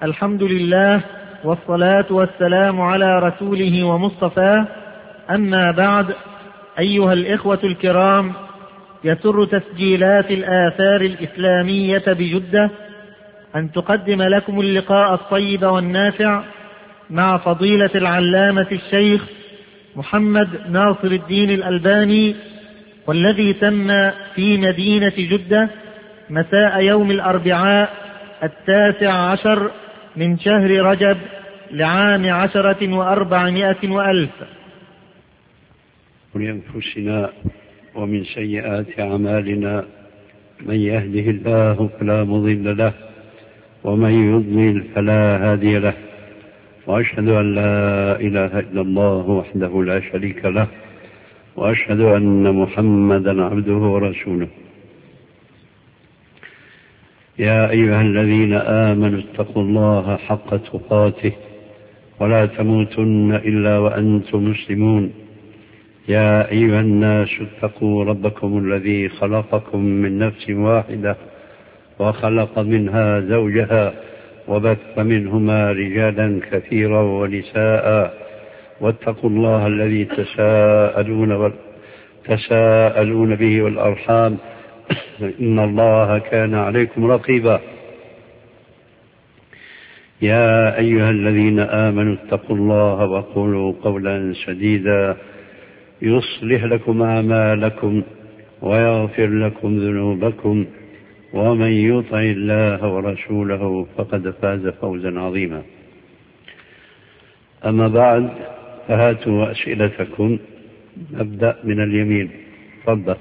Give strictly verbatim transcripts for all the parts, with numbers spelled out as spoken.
الحمد لله والصلاة والسلام على رسوله ومصطفاه، أما بعد. أيها الإخوة الكرام، يسر تسجيلات الآثار الإسلامية بجدة أن تقدم لكم اللقاء الطيب والنافع مع فضيلة العلامة الشيخ محمد ناصر الدين الألباني، والذي تم في مدينة جدة مساء يوم الأربعاء التاسع عشر من شهر رجب لعام عشرة وأربعمائة وألف. من أنفسنا ومن سيئات أعمالنا، من يهده الله فلا مضل له ومن يضلل فلا هادي له، وأشهد أن لا إله إلا الله وحده لا شريك له، وأشهد أن محمدا عبده ورسوله. يا أيها الذين آمنوا اتقوا الله حق تقاته ولا تموتن إلا وأنتم مسلمون. يا أيها الناس اتقوا ربكم الذي خلقكم من نفس واحدة وخلق منها زوجها وبث منهما رجالا كثيرا ونساء، واتقوا الله الذي تساءلون, تساءلون به والأرحام، إن الله كان عليكم رقيبا. يا أيها الذين آمنوا اتقوا الله وقولوا قولا سديدا يصلح لكم أعمالكم ويغفر لكم ذنوبكم، ومن يطع الله ورسوله فقد فاز فوزا عظيما. أما بعد، فهاتوا أسئلتكم. نبدأ من اليمين. تفضل.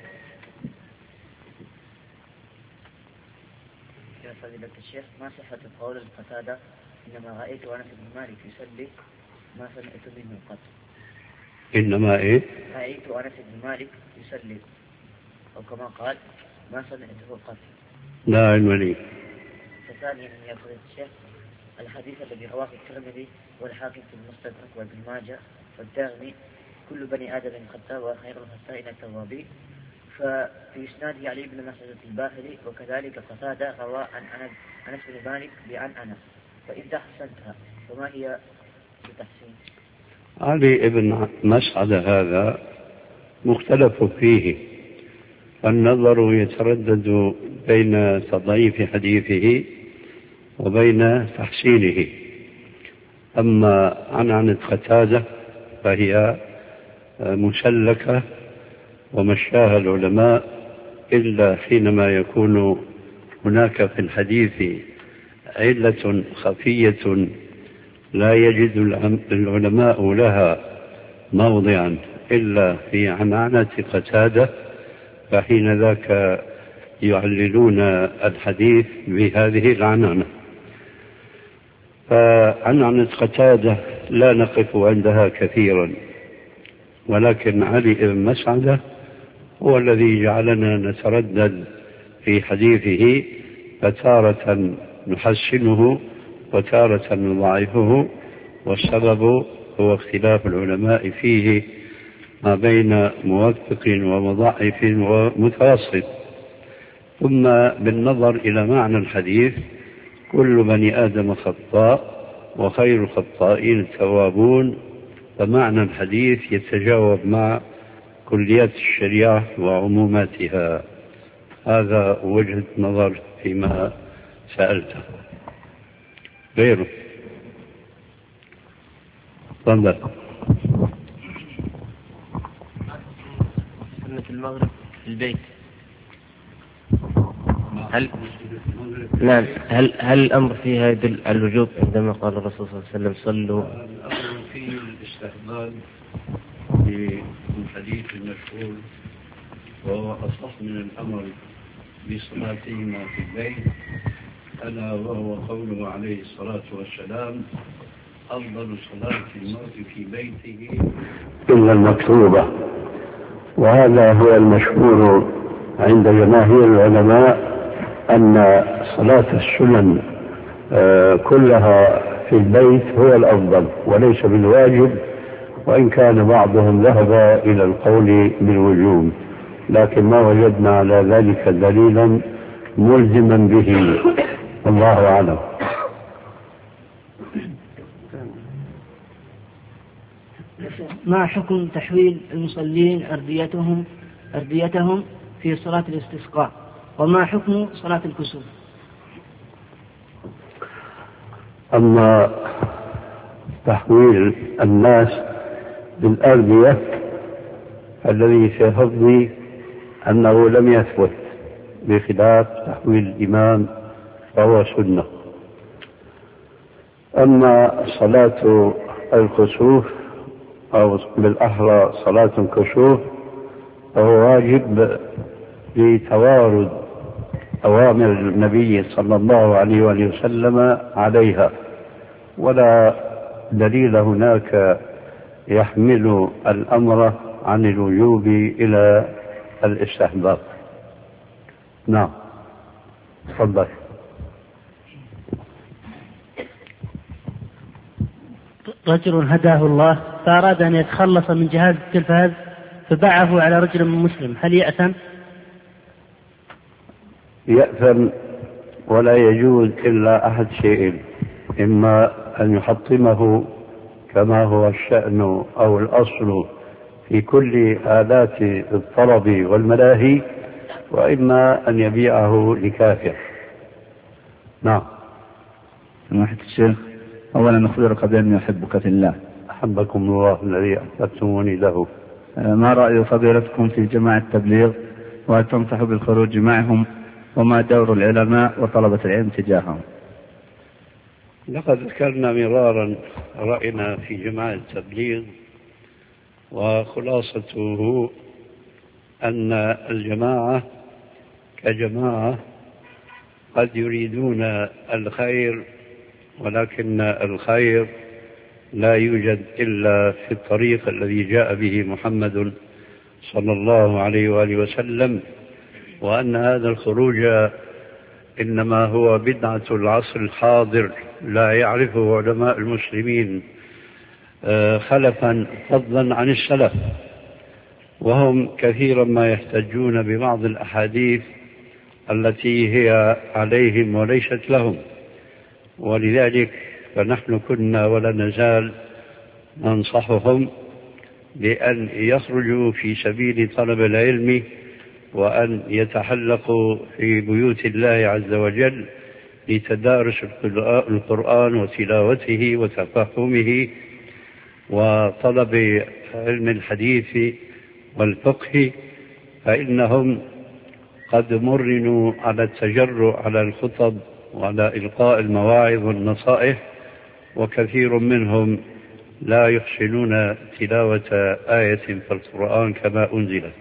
يا فضيلة الشيخ، ما صحة قول القتادة إنما رأيت أنس بن مالك يصلي ما سمعت منه قط؟ إنما إيه؟ رأيت أنس بن مالك يصلي، أو كما قال ما سمعته قط. لا علم لي. فثانيا يا فضيلة الشيخ، الحديث الذي رواه الترمذي والحاكم في المستدرك وابن ماجه والدارمي كل بني آدم خطاء وخير الخطائين التوابين، ففي إسناده علي بن مسعود الباهلي، وكذلك قتادة روى عن أنس بن مالك بعن أنس، فإذا حسنتها فما هي التحسين؟ علي بن مسعود هذا مختلف فيه، النظر يتردد بين تضعيف حديثه وبين تحسينه. أما عن عن قتادة فهي مسلكة ومشاها العلماء، إلا حينما يكون هناك في الحديث علة خفية لا يجد العلماء لها موضعا إلا في عنعنة قتادة، فحين ذاك يعللون الحديث بهذه العنعنة. فعنعنة قتادة لا نقف عندها كثيرا، ولكن علي بن مسعود هو الذي جعلنا نتردد في حديثه، فتارة نحسنه وتارة نضعفه، والسبب هو اختلاف العلماء فيه ما بين موثق ومضاعف ومتوسط. ثم بالنظر إلى معنى الحديث، كل بني آدم خطاء وخير الخطائين التوابون، فمعنى الحديث يتجاوب مع كليات الشريعة وعموماتها. هذا وجهة نظر فيما سألته. غيره. تفضل. سنة المغرب في البيت، هل نعم هل هل الأمر فيها يدل على الوجوب عندما قال الرسول صلى الله عليه وسلم صلوا؟ الأمر فيه الاستحباب في الحديث المشهور، وهو أصح من الأمر بصلاتهما في البيت، ألا وهو قوله عليه الصلاة والسلام: أفضل صلاة المرء في بيته إلا المكتوبة. وهذا هو المشهور عند جماهير العلماء، أن صلاة السنن كلها في البيت هو الأفضل وليس بالواجب، وإن كان بعضهم ذهب إلى القول بالوجوب، لكن ما وجدنا على ذلك دليلا ملزما به، الله أعلم. ما حكم تحويل المصلين أرديتهم أرديتهم في صلاة الاستسقاء، وما حكم صلاة الكسوف؟ أما تحويل الناس بالأردية الذي سيفضي أنه لم يثبت، بخلاف تحويل الإمام فهو سنة. أما صلاة الكسوف أو بالأحرى صلاة الكسوف فهو واجب لتوارد أوامر النبي صلى الله عليه وسلم عليها، ولا دليل هناك يحمل الأمر عن الوجوب إلى الاستحباب. نعم، تفضل. رجل هداه الله فأراد أن يتخلص من جهاز التلفاز فباعه على رجل مسلم، هل يأثم؟ يأثم، ولا يجوز إلا أحد شيئين: إما أن يحطمه كما هو الشأن أو الأصل في كل آلات الطرب والملاهي، وإما أن يبيعه لكافر. نعم. سماحة الشيخ، أولا أخبرك بأني أحبك في الله. أحبكم الله الذي أحببتموني له. ما رأي فضيلتكم في جماعة التبليغ، وهل تنصح بالخروج معهم، وما دور العلماء وطلبة العلم تجاههم؟ لقد ذكرنا مرارا رأينا في جماعة التبليغ، وخلاصته أن الجماعة كجماعة قد يريدون الخير، ولكن الخير لا يوجد إلا في الطريق الذي جاء به محمد صلى الله عليه وآله وسلم، وأن هذا الخروج إنما هو بدعة العصر الحاضر لا يعرفه علماء المسلمين خلفا فضلا عن السلف، وهم كثيرا ما يحتجون ببعض الأحاديث التي هي عليهم وليست لهم. ولذلك فنحن كنا ولا نزال ننصحهم بأن يخرجوا في سبيل طلب العلم، وأن يتحلقوا في بيوت الله عز وجل لتدارس القرآن وتلاوته وتفهمه وطلب علم الحديث والفقه، فإنهم قد مرنوا على التجرؤ على الخطب وعلى إلقاء المواعظ والنصائح، وكثير منهم لا يحسنون تلاوة آية في القرآن كما أنزلت.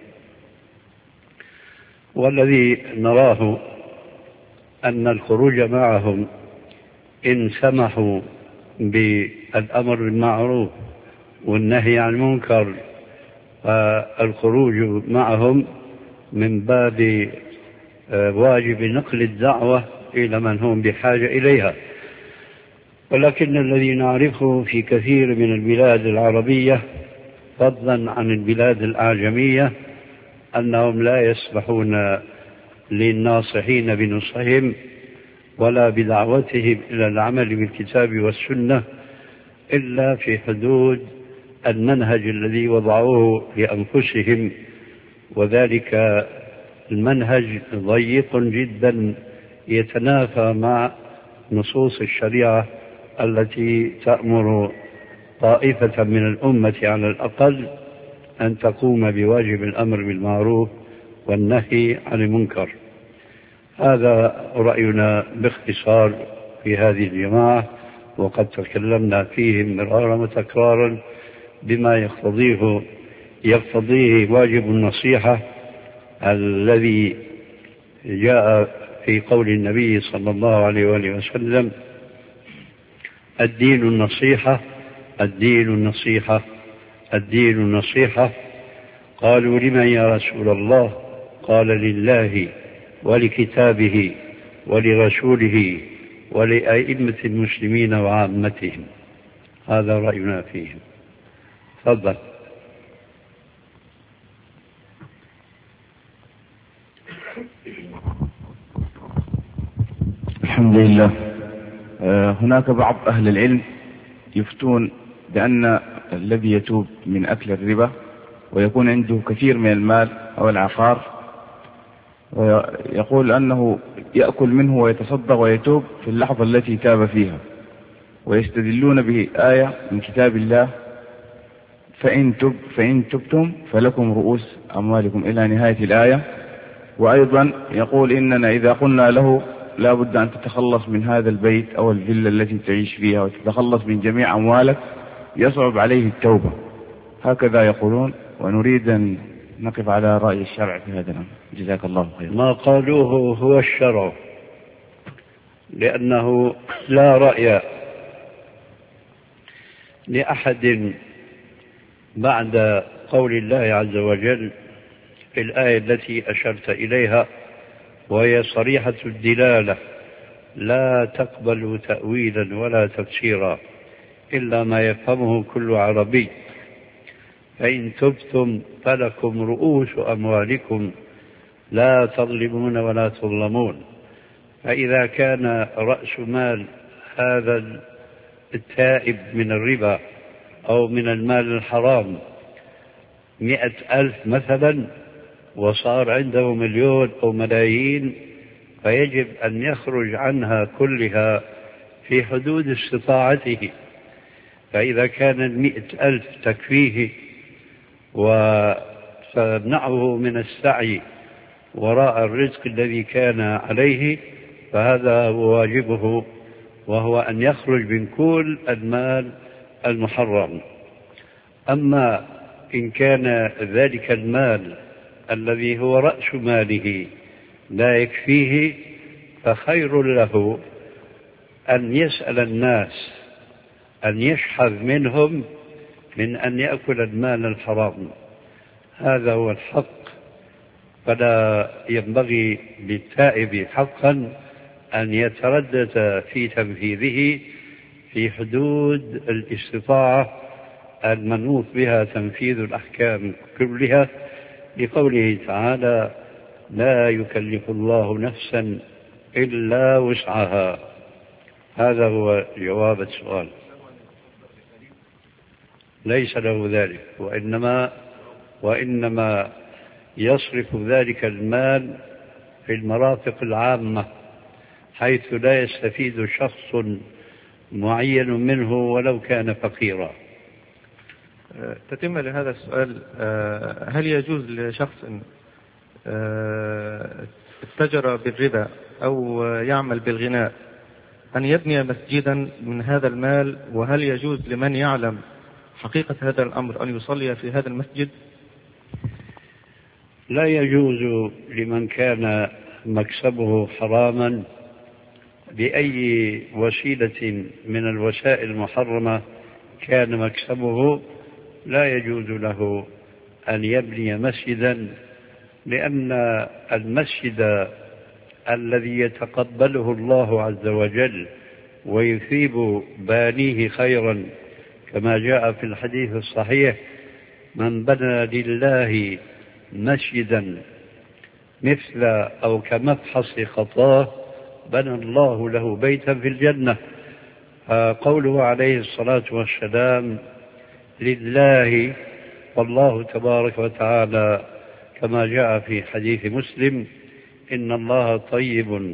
والذي نراه أن الخروج معهم إن سمحوا بالأمر بالمعروف والنهي عن المنكر، فالخروج معهم من باب واجب نقل الدعوة إلى من هم بحاجة إليها. ولكن الذي نعرفه في كثير من البلاد العربية فضلا عن البلاد الأعجمية أنهم لا يسمحون للناصحين بنصحهم ولا بدعوتهم إلى العمل بالكتاب والسنة إلا في حدود المنهج الذي وضعوه لأنفسهم، وذلك المنهج ضيق جدا يتنافى مع نصوص الشريعة التي تأمر طائفة من الأمة على الأقل أن تقوم بواجب الأمر بالمعروف والنهي عن المنكر. هذا رأينا باختصار في هذه الجماعة، وقد تكلمنا فيهم مرارا وتكرارا بما يقتضيه يقتضيه واجب النصيحة الذي جاء في قول النبي صلى الله عليه وآله وسلم: الدين النصيحة الدين النصيحة الدين النصيحة. قالوا: لمن يا رسول الله؟ قال: لله ولكتابه ولرسوله ولأئمة المسلمين وعامتهم. هذا رأينا فيهم. تفضل. الحمد لله، هناك بعض أهل العلم يفتون بأن الذي يتوب من أكل الربا ويكون عنده كثير من المال أو العقار ويقول أنه يأكل منه ويتصدق ويتوب في اللحظة التي تاب فيها، ويستدلون بآية من كتاب الله فإن تب فإن تبتم فلكم رؤوس أموالكم إلى نهاية الآية. وأيضا يقول إننا إذا قلنا له لا بد أن تتخلص من هذا البيت أو الفيلا التي تعيش فيها وتتخلص من جميع أموالك يصعب عليه التوبة، هكذا يقولون، ونريد أن نقف على رأي الشرع في هذا الأمر. جزاك الله خير. ما قالوه هو الشرع، لأنه لا رأي لأحد بعد قول الله عز وجل في الآية التي أشرت إليها، وهي صريحة الدلالة لا تقبل تأويلا ولا تفسيرا إلا ما يفهمه كل عربي. فإن تبتم فلكم رؤوس أموالكم لا تظلمون ولا تظلمون. فإذا كان رأس مال هذا التائب من الربا أو من المال الحرام مئة ألف مثلا، وصار عنده مليون أو ملايين، فيجب أن يخرج عنها كلها في حدود استطاعته. فإذا كان المئة ألف تكفيه وتمنعه من السعي وراء الرزق الذي كان عليه، فهذا هو واجبه، وهو أن يخرج من كل المال المحرم. أما إن كان ذلك المال الذي هو رأس ماله لا يكفيه، فخير له أن يسأل الناس أن يشحذ منهم من أن يأكل المال الحرام. هذا هو الحق. فلا ينبغي للتائب حقا أن يتردد في تنفيذه في حدود الاستطاعة المنوط بها تنفيذ الأحكام كلها، لقوله تعالى لا يكلف الله نفسا إلا وسعها. هذا هو جواب السؤال. ليس له ذلك، وإنما وإنما يصرف ذلك المال في المرافق العامة حيث لا يستفيد شخص معين منه ولو كان فقيرا. تتم لهذا السؤال، هل يجوز لشخص اتجر بالربا أو يعمل بالغناء أن يبني مسجدا من هذا المال؟ وهل يجوز لمن يعلم حقيقة هذا الأمر أن يصلي في هذا المسجد؟ لا يجوز لمن كان مكسبه حراما بأي وسيلة من الوسائل المحرمة كان مكسبه، لا يجوز له أن يبني مسجدا، لأن المسجد الذي يتقبله الله عز وجل ويثيب بانيه خيرا كما جاء في الحديث الصحيح من بنى لله مسجدا مثل أو كمفحص خطاه بنى الله له بيتا في الجنة. قوله عليه الصلاة والسلام لله، والله تبارك وتعالى كما جاء في حديث مسلم إن الله طيب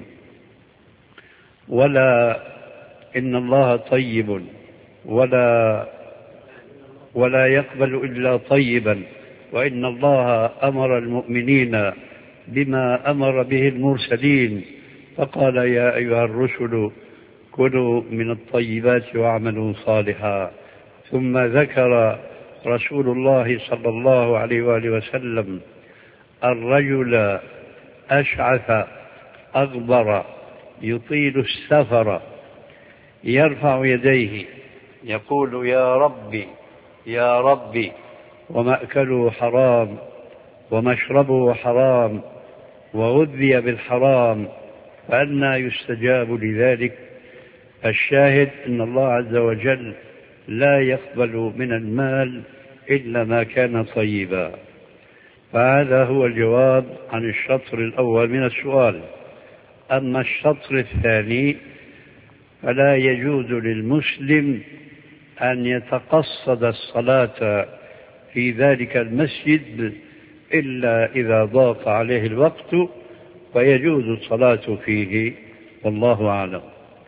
ولا إن الله طيب ولا ولا يقبل إلا طيبا، وإن الله أمر المؤمنين بما أمر به المرسلين، فقال يا أيها الرسل كلوا من الطيبات واعملوا صالحا. ثم ذكر رسول الله صلى الله عليه وآله وسلم الرجل أشعث أغبر يطيل السفر يرفع يديه يقول يا ربي يا ربي، ومأكله حرام ومشربه حرام وغذي بالحرام، فأنى يستجاب لذلك؟ الشاهد أن الله عز وجل لا يقبل من المال إلا ما كان طيبا. فهذا هو الجواب عن الشطر الأول من السؤال. أما الشطر الثاني فلا يجوز للمسلم أن يتقصد الصلاة في ذلك المسجد إلا إذا ضاق عليه الوقت فيجوز الصلاة فيه، والله أعلم.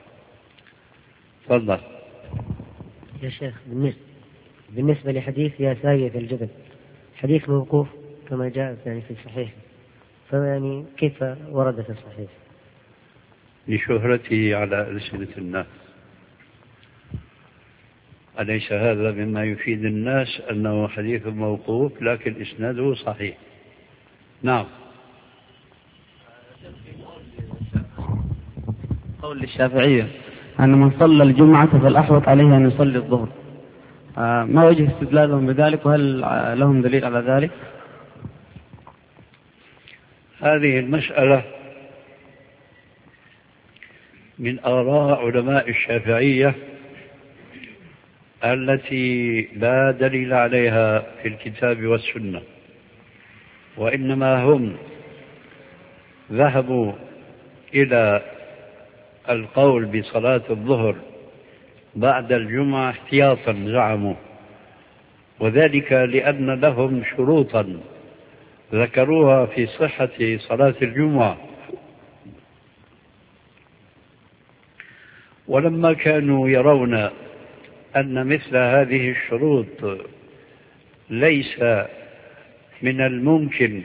تفضل يا شيخ. بالنسبة لحديث يا سايد الجبل، حديث موقوف كما جاء يعني في الصحيح، فيعني كيف ورد في الصحيح؟ لشهرته على ألسنة الناس. أليس هذا مما يفيد الناس أنه حديث موقوف لكن إسناده صحيح؟ نعم. قول الشافعية أن من صلى الجمعة فالأحوط عليه أن يصلي الظهر، ما وجه استدلالهم بذلك وهل لهم دليل على ذلك؟ هذه المسألة من آراء علماء الشافعية التي لا دليل عليها في الكتاب والسنة، وإنما هم ذهبوا إلى القول بصلاة الظهر بعد الجمعة احتياطا زعموا، وذلك لأن لهم شروطا ذكروها في صحة صلاة الجمعة، ولما كانوا يرون أن مثل هذه الشروط ليس من الممكن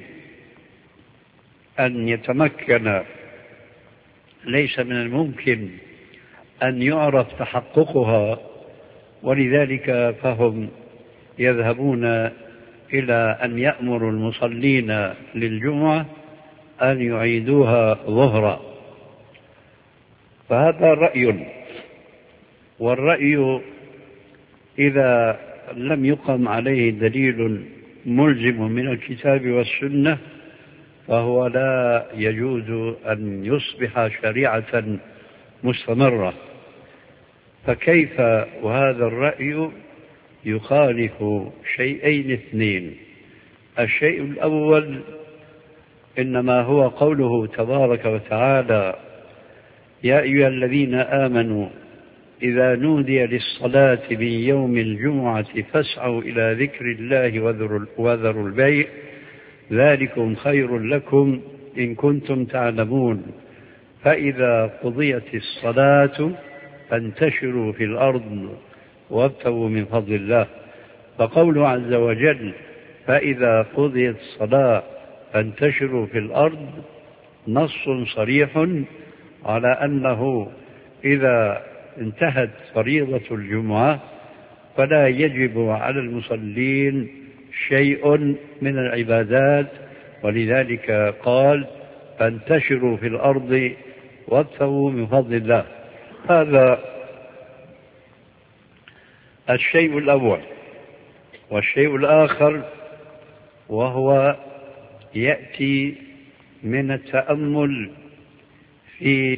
أن يتمكن ليس من الممكن أن يعرف تحققها، ولذلك فهم يذهبون إلى أن يأمروا المصلين للجمعة أن يعيدوها ظهرا. فهذا رأي، والرأي إذا لم يقم عليه دليل ملزم من الكتاب والسنة فهو لا يجوز أن يصبح شريعة مستمرة. فكيف وهذا الرأي يخالف شيئين اثنين؟ الشيء الأول إنما هو قوله تبارك وتعالى يا أيها الذين آمنوا إذا نودي للصلاة من يوم الجمعة فاسعوا إلى ذكر الله وذروا البيع ذلكم خير لكم إن كنتم تعلمون فإذا قضيت الصلاة فانتشروا في الأرض وابتغوا من فضل الله. فقوله عز وجل فإذا قضيت الصلاة فانتشروا في الأرض نص صريح على أنه إذا انتهت فريضة الجمعة فلا يجب على المصلين شيء من العبادات، ولذلك قال فانتشروا في الأرض وابتغوا من فضل الله. هذا الشيء الأول. والشيء الآخر وهو يأتي من التأمل في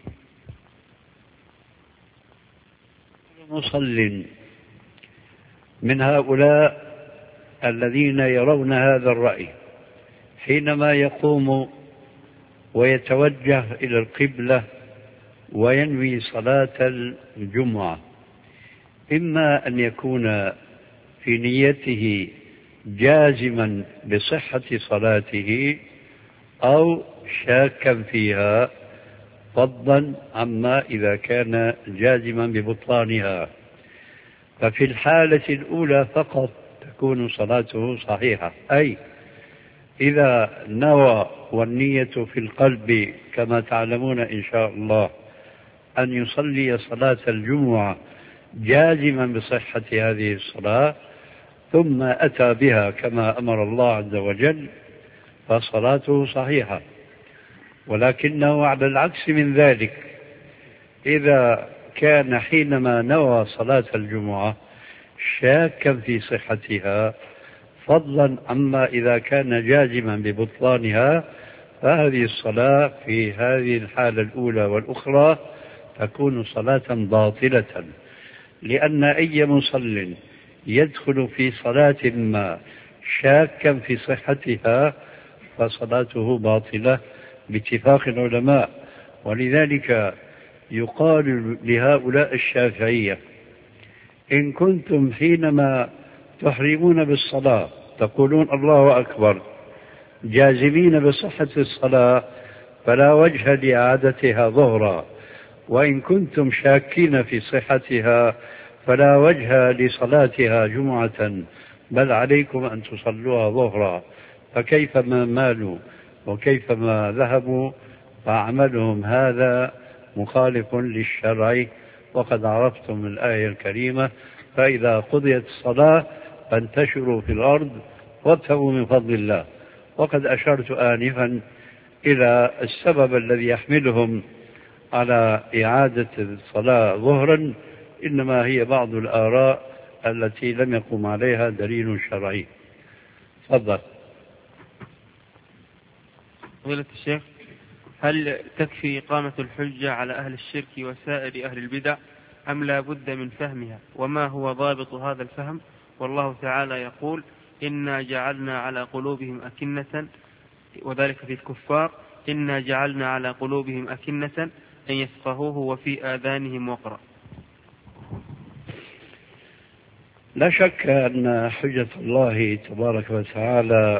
مصل من هؤلاء الذين يرون هذا الرأي حينما يقوم ويتوجه إلى القبلة وينوي صلاة الجمعة، إما أن يكون في نيته جازما بصحة صلاته أو شاكا فيها، فضلا عما إذا كان جازما ببطلانها. ففي الحالة الأولى فقط تكون صلاته صحيحة، أي إذا نوى والنية في القلب كما تعلمون إن شاء الله أن يصلي صلاة الجمعة جازما بصحة هذه الصلاة ثم أتى بها كما أمر الله عز وجل فصلاته صحيحة. ولكنه على العكس من ذلك إذا كان حينما نوى صلاة الجمعة شاكا في صحتها فضلا عما إذا كان جازما ببطلانها، فهذه الصلاة في هذه الحالة الأولى والأخرى تكون صلاة باطلة، لأن أي مصل يدخل في صلاة ما شاكا في صحتها فصلاته باطلة باتفاق العلماء. ولذلك يقال لهؤلاء الشافعية: إن كنتم حينما تحرمون بالصلاة تقولون الله أكبر جازمين بصحة الصلاة فلا وجه لإعادتها ظهرا، وإن كنتم شاكين في صحتها فلا وجه لصلاتها جمعة، بل عليكم أن تصلوها ظهرا. فكيف ما مالوا وكيف ما ذهبوا، فعملهم هذا مخالف للشرع. وقد عرفتم الآية الكريمة: فإذا قضيت الصلاة فانتشروا في الأرض وابتغوا من فضل الله. وقد أشرت آنفا إلى السبب الذي يحملهم على إعادة الصلاة ظهرا، إنما هي بعض الآراء التي لم يقم عليها دليل شرعي. تفضل. فضيلة الشيخ، هل تكفي إقامة الحجة على أهل الشرك وسائر أهل البدع أم لا بد من فهمها؟ وما هو ضابط هذا الفهم؟ والله تعالى يقول: إنا جعلنا على قلوبهم أكنة، وذلك في الكفار: إنا جعلنا على قلوبهم أكنة أن يفقهوه وفي آذانهم وقرا. لا شك أن حجة الله تبارك وتعالى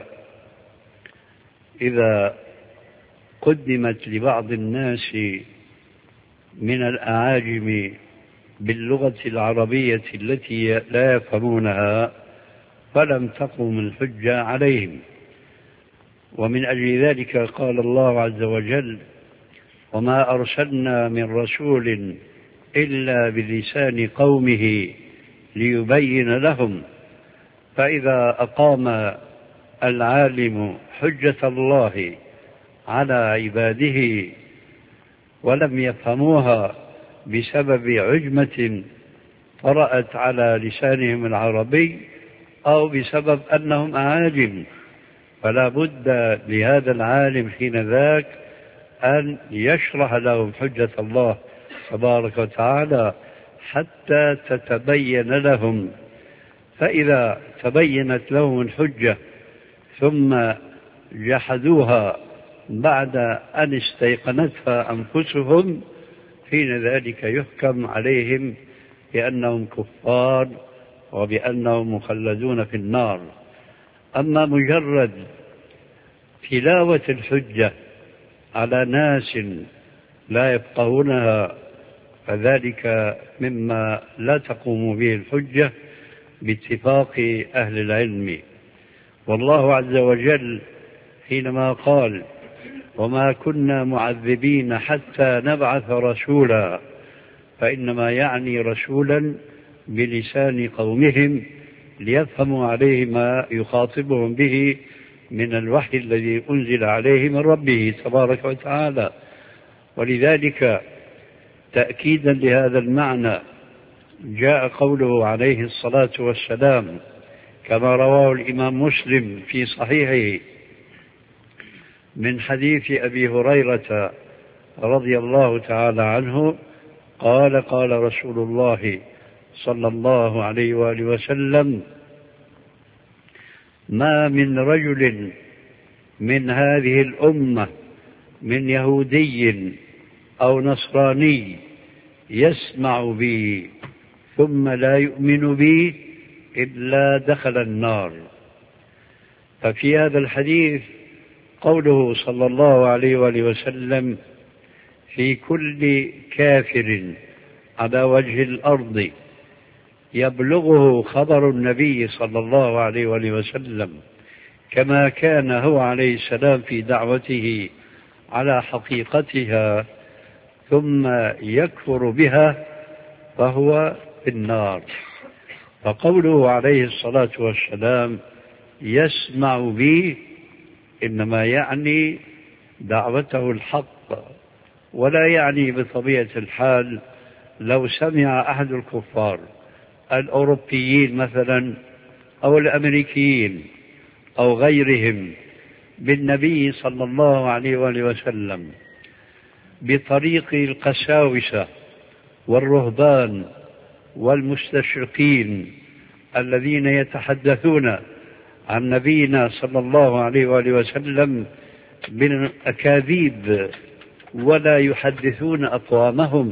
إذا قدمت لبعض الناس من الأعاجم باللغة العربية التي لا يفهمونها فلم تقم الحجة عليهم. ومن أجل ذلك قال الله عز وجل: وما أرسلنا من رسول إلا بلسان قومه ليبين لهم. فإذا أقام العالم حجة الله على عباده ولم يفهموها بسبب عجمة طرأت على لسانهم العربي أو بسبب أنهم أعاجم، فلا بد لهذا العالم حين ذاك أن يشرح لهم حجة الله تبارك وتعالى حتى تتبين لهم. فإذا تبينت لهم الحجة ثم جحدوها بعد أن استيقنتها أنفسهم، حين ذلك يحكم عليهم بأنهم كفار وبأنهم مخلدون في النار. أما مجرد تلاوة الحجة على ناس لا يفقهونها فذلك مما لا تقوم به الحجة باتفاق أهل العلم. والله عز وجل حينما قال: وما كنا معذبين حتى نبعث رسولا، فإنما يعني رسولا بلسان قومهم ليفهموا عليه ما يخاطبهم به من الوحي الذي أنزل عليه من ربه تبارك وتعالى. ولذلك تأكيدا لهذا المعنى جاء قوله عليه الصلاة والسلام كما رواه الإمام مسلم في صحيحه من حديث أبي هريرة رضي الله تعالى عنه قال: قال رسول الله صلى الله عليه وآله وسلم: ما من رجل من هذه الأمة من يهودي أو نصراني يسمع بي ثم لا يؤمن بي إلا دخل النار. ففي هذا الحديث قوله صلى الله عليه وآله وسلم: في كل كافر على وجه الأرض يبلغه خبر النبي صلى الله عليه وآله وسلم كما كان هو عليه السلام في دعوته على حقيقتها ثم يكفر بها فهو في النار. فقوله عليه الصلاة والسلام يسمع بي إنما يعني دعوته الحق، ولا يعني بطبيعة الحال لو سمع أحد الكفار الأوروبيين مثلا أو الأمريكيين أو غيرهم بالنبي صلى الله عليه وآله وسلم بطريق القساوسة والرهبان والمستشرقين الذين يتحدثون عن نبينا صلى الله عليه وآله وسلم بالأكاذيب ولا يحدثون أقوامهم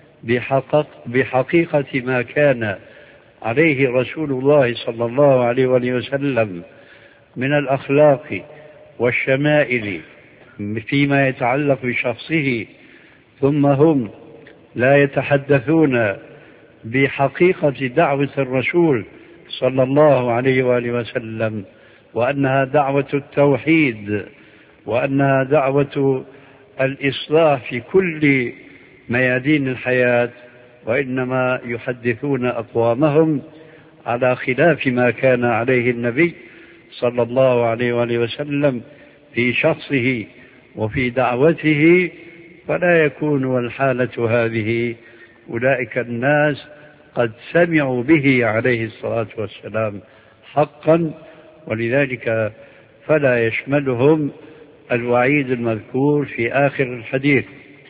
بحقيقة ما كان عليه رسول الله صلى الله عليه وسلم من الأخلاق والشمائل فيما يتعلق بشخصه، ثم هم لا يتحدثون بحقيقة دعوة الرسول صلى الله عليه وآله وسلم، وأنها دعوة التوحيد، وأنها دعوة الإصلاح في كل ميادين الحياة، وإنما يحدثون أقوامهم على خلاف ما كان عليه النبي صلى الله عليه وآله وسلم في شخصه وفي دعوته، فلا يكون الحالة هذه. أولئك الناس قد سمعوا به عليه الصلاة والسلام حقا، ولذلك فلا يشملهم الوعيد المذكور في آخر الحديث.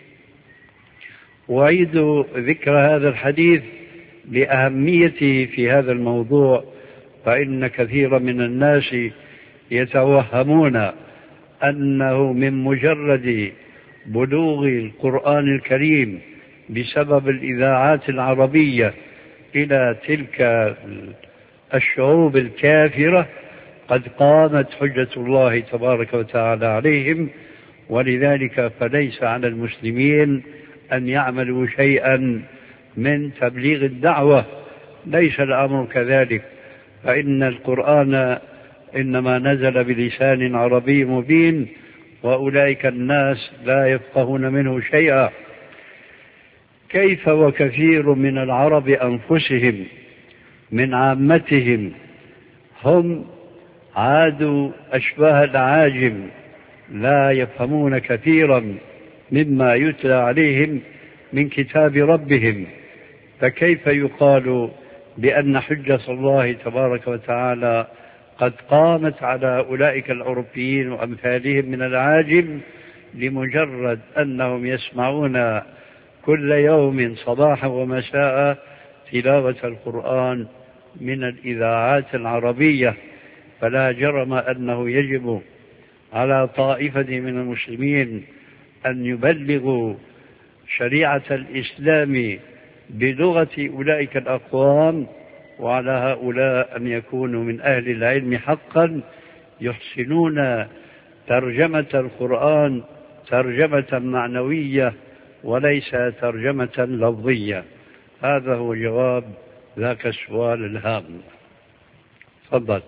وأعيد ذكر هذا الحديث لأهميته في هذا الموضوع، فإن كثيرا من الناس يتوهمون أنه من مجرد بلوغ القرآن الكريم بسبب الإذاعات العربية إلى تلك الشعوب الكافرة قد قامت حجة الله تبارك وتعالى عليهم، ولذلك فليس على المسلمين أن يعملوا شيئا من تبليغ الدعوة. ليس الأمر كذلك، فإن القرآن إنما نزل بلسان عربي مبين، وأولئك الناس لا يفقهون منه شيئا. كيف وكثير من العرب أنفسهم من عامتهم هم عادوا أشباه العاجم، لا يفهمون كثيرا مما يتلى عليهم من كتاب ربهم، فكيف يقال بأن حجة الله تبارك وتعالى قد قامت على أولئك الأوروبيين وأمثالهم من العاجم لمجرد أنهم يسمعون كل يوم صباحا ومساء تلاوة القرآن من الإذاعات العربية؟ فلا جرم أنه يجب على طائفة من المسلمين أن يبلغوا شريعة الإسلام بلغة أولئك الأقوام، وعلى هؤلاء أن يكونوا من أهل العلم حقا يحسنون ترجمة القرآن ترجمة معنوية وليس ترجمة لفظية. هذا هو جواب ذاك السؤال الهام. تفضل.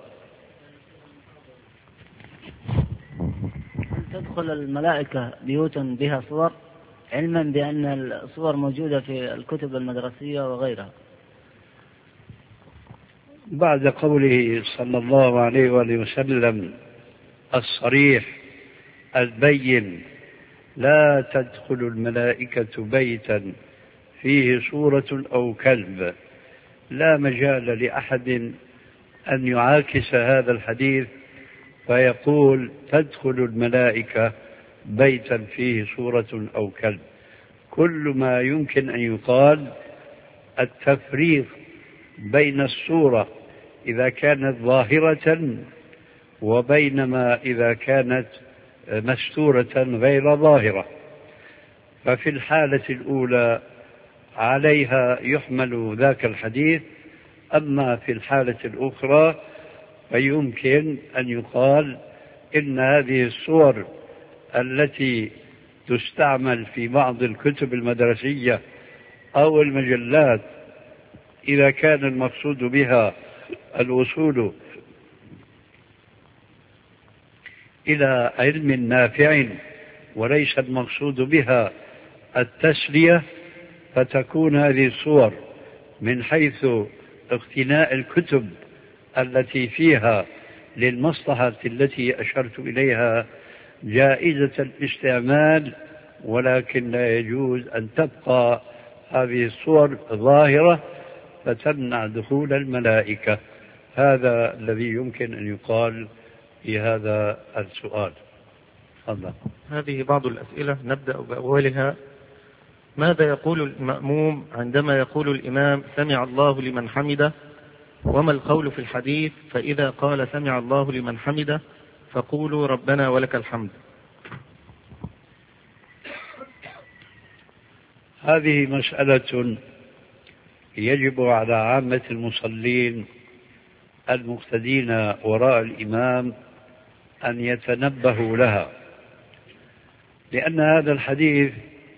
تدخل الملائكة بيوتا بها صور، علما بأن الصور موجودة في الكتب المدرسية وغيرها؟ بعد قوله صلى الله عليه وآله وسلم الصريح البين لا تدخل الملائكة بيتا فيه صورة أو كلب، لا مجال لأحد أن يعاكس هذا الحديث فيقول تدخل الملائكة بيتا فيه صورة أو كلب. كل ما يمكن أن يقال التفريق بين الصورة إذا كانت ظاهرة وبينما إذا كانت مستورة غير ظاهرة، ففي الحالة الأولى عليها يحمل ذاك الحديث، أما في الحالة الأخرى فيمكن أن يقال إن هذه الصور التي تستعمل في بعض الكتب المدرسية أو المجلات إذا كان المقصود بها الوصول إلى علم نافع وليس المقصود بها التسلية، فتكون هذه الصور من حيث اقتناء الكتب التي فيها للمصلحة التي أشرت إليها جائزة الاستعمال، ولكن لا يجوز أن تبقى هذه الصور ظاهرة فتمنع دخول الملائكة. هذا الذي يمكن أن يقال في هذا السؤال. الله. هذه بعض الأسئلة نبدأ بأولها. ماذا يقول المأموم عندما يقول الإمام سمع الله لمن حمده؟ وما القول في الحديث فإذا قال سمع الله لمن حمده فقولوا ربنا ولك الحمد؟ هذه مسألة يجب على عامة المصلين المقتدين وراء الإمام أن يتنبهوا لها، لأن هذا الحديث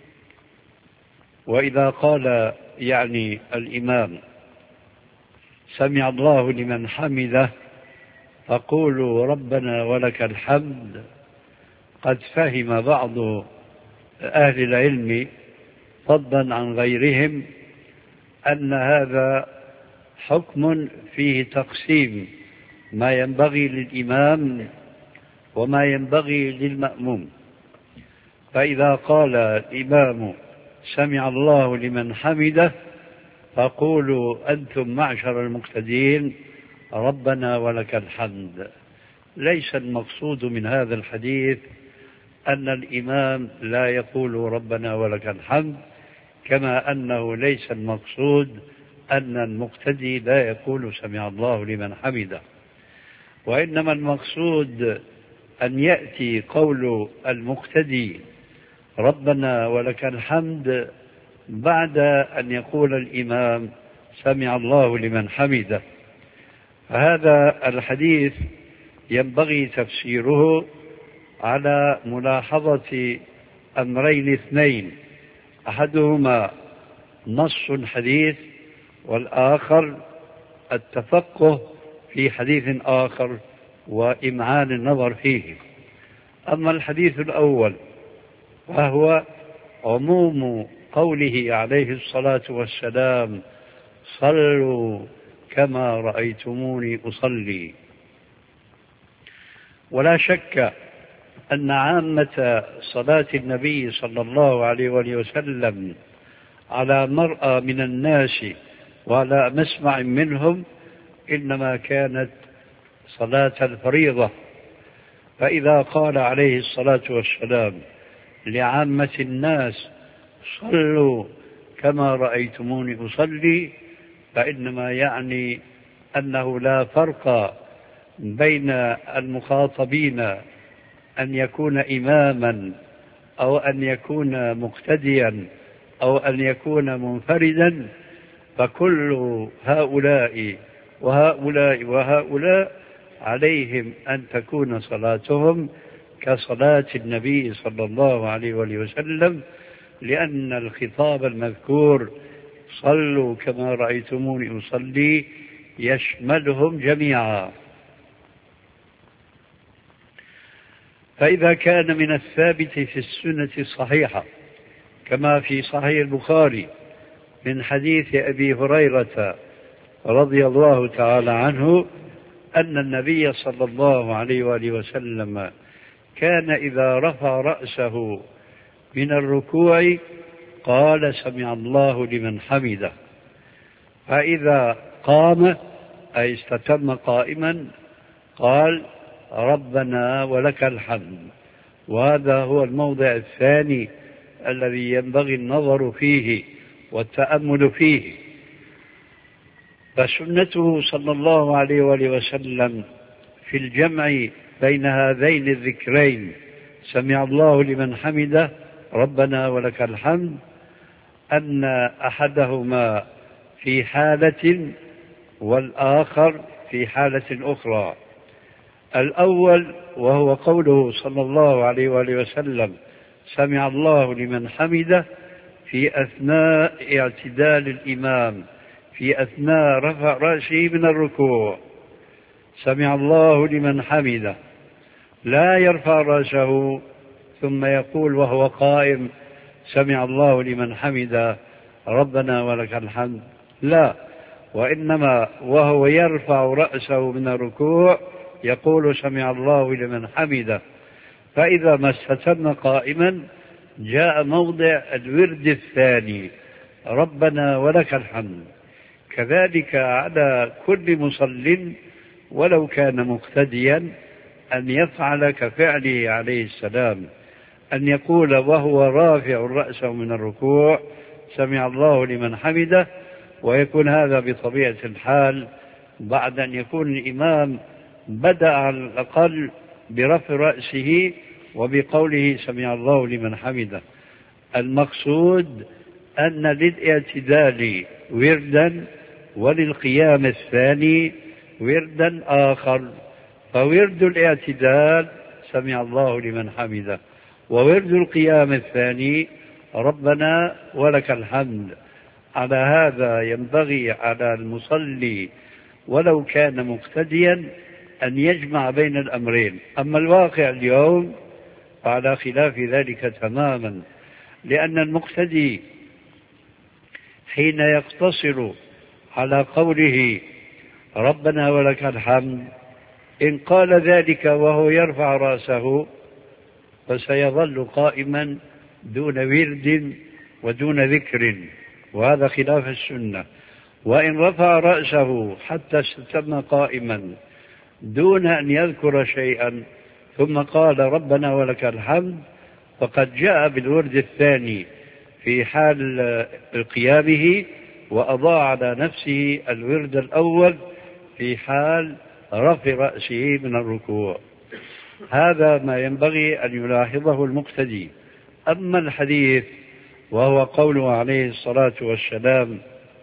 وإذا قال يعني الإمام سمع الله لمن حمده فقولوا ربنا ولك الحمد، قد فهم بعض أهل العلم فضلا عن غيرهم أن هذا حكم فيه تقسيم ما ينبغي للإمام وما ينبغي للمأموم. فإذا قال الإمام سمع الله لمن حمده فقولوا أنتم معشر المقتدين ربنا ولك الحمد. ليس المقصود من هذا الحديث أن الإمام لا يقول ربنا ولك الحمد، كما أنه ليس المقصود أن المقتدي لا يقول سمع الله لمن حمده، وإنما المقصود أن يأتي قول المقتدي ربنا ولك الحمد بعد أن يقول الإمام سمع الله لمن حمده. فهذا الحديث ينبغي تفسيره على ملاحظة أمرين اثنين، أحدهما نص حديث والآخر التفقه في حديث آخر وإمعان النظر فيه. أما الحديث الأول وهو عموم قوله عليه الصلاة والسلام صلوا كما رأيتموني أصلي، ولا شك أن عامة صلاة النبي صلى الله عليه وآله وسلم على مرأى من الناس وعلى مسمع منهم إنما كانت صلاة الفريضة. فإذا قال عليه الصلاة والسلام لعامة الناس صلوا كما رأيتموني أصلي، فإنما يعني أنه لا فرق بين المخاطبين أن يكون إماما أو أن يكون مقتديا أو أن يكون منفردا، فكل هؤلاء وهؤلاء وهؤلاء عليهم أن تكون صلاتهم كصلاة النبي صلى الله عليه وسلم، لأن الخطاب المذكور صلوا كما رأيتموني أصلي يشملهم جميعا. فإذا كان من الثابت في السنة الصحيحة كما في صحيح البخاري من حديث أبي هريرة رضي الله تعالى عنه أن النبي صلى الله عليه وآله وسلم كان إذا رفع رأسه من الركوع قال سمع الله لمن حمده، فإذا قام أي استتم قائما قال ربنا ولك الحمد. وهذا هو الموضع الثاني الذي ينبغي النظر فيه والتأمل فيه. فسنته صلى الله عليه وآله وسلم في الجمع بين هذين الذكرين سمع الله لمن حمده ربنا ولك الحمد أن أحدهما في حالة والآخر في حالة أخرى. الأول وهو قوله صلى الله عليه وآله وسلم سمع الله لمن حمده في أثناء اعتدال الإمام، في أثناء رفع رأسه من الركوع سمع الله لمن حمده، لا يرفع رأسه ثم يقول وهو قائم سمع الله لمن حمده ربنا ولك الحمد، لا، وإنما وهو يرفع رأسه من الركوع يقول سمع الله لمن حمده. فإذا ما استتم قائما جاء موضع الورد الثاني ربنا ولك الحمد. كذلك على كل مصل ولو كان مقتديا أن يفعل كفعله عليه السلام، أن يقول وهو رافع رأسه من الركوع سمع الله لمن حمده، ويكون هذا بطبيعة الحال بعد أن يكون الإمام بدأ على الأقل برفع رأسه وبقوله سمع الله لمن حمده. المقصود أن للاعتدال وردا وللقيام الثاني وردا آخر، فورد الاعتدال سمع الله لمن حمده، وورد القيام الثاني ربنا ولك الحمد. على هذا ينبغي على المصلي ولو كان مقتديا أن يجمع بين الأمرين. أما الواقع اليوم فعلى خلاف ذلك تماما، لأن المقتدي حين يقتصر على قوله ربنا ولك الحمد إن قال ذلك وهو يرفع رأسه فسيظل قائما دون ورد ودون ذكر، وهذا خلاف السنة. وإن رفع رأسه حتى استتم قائما دون أن يذكر شيئا ثم قال ربنا ولك الحمد فقد جاء بالورد الثاني في حال قيامه وأضاع على نفسه الورد الأول في حال رفع رأسه من الركوع. هذا ما ينبغي أن يلاحظه المقتدي. أما الحديث وهو قوله عليه الصلاة والسلام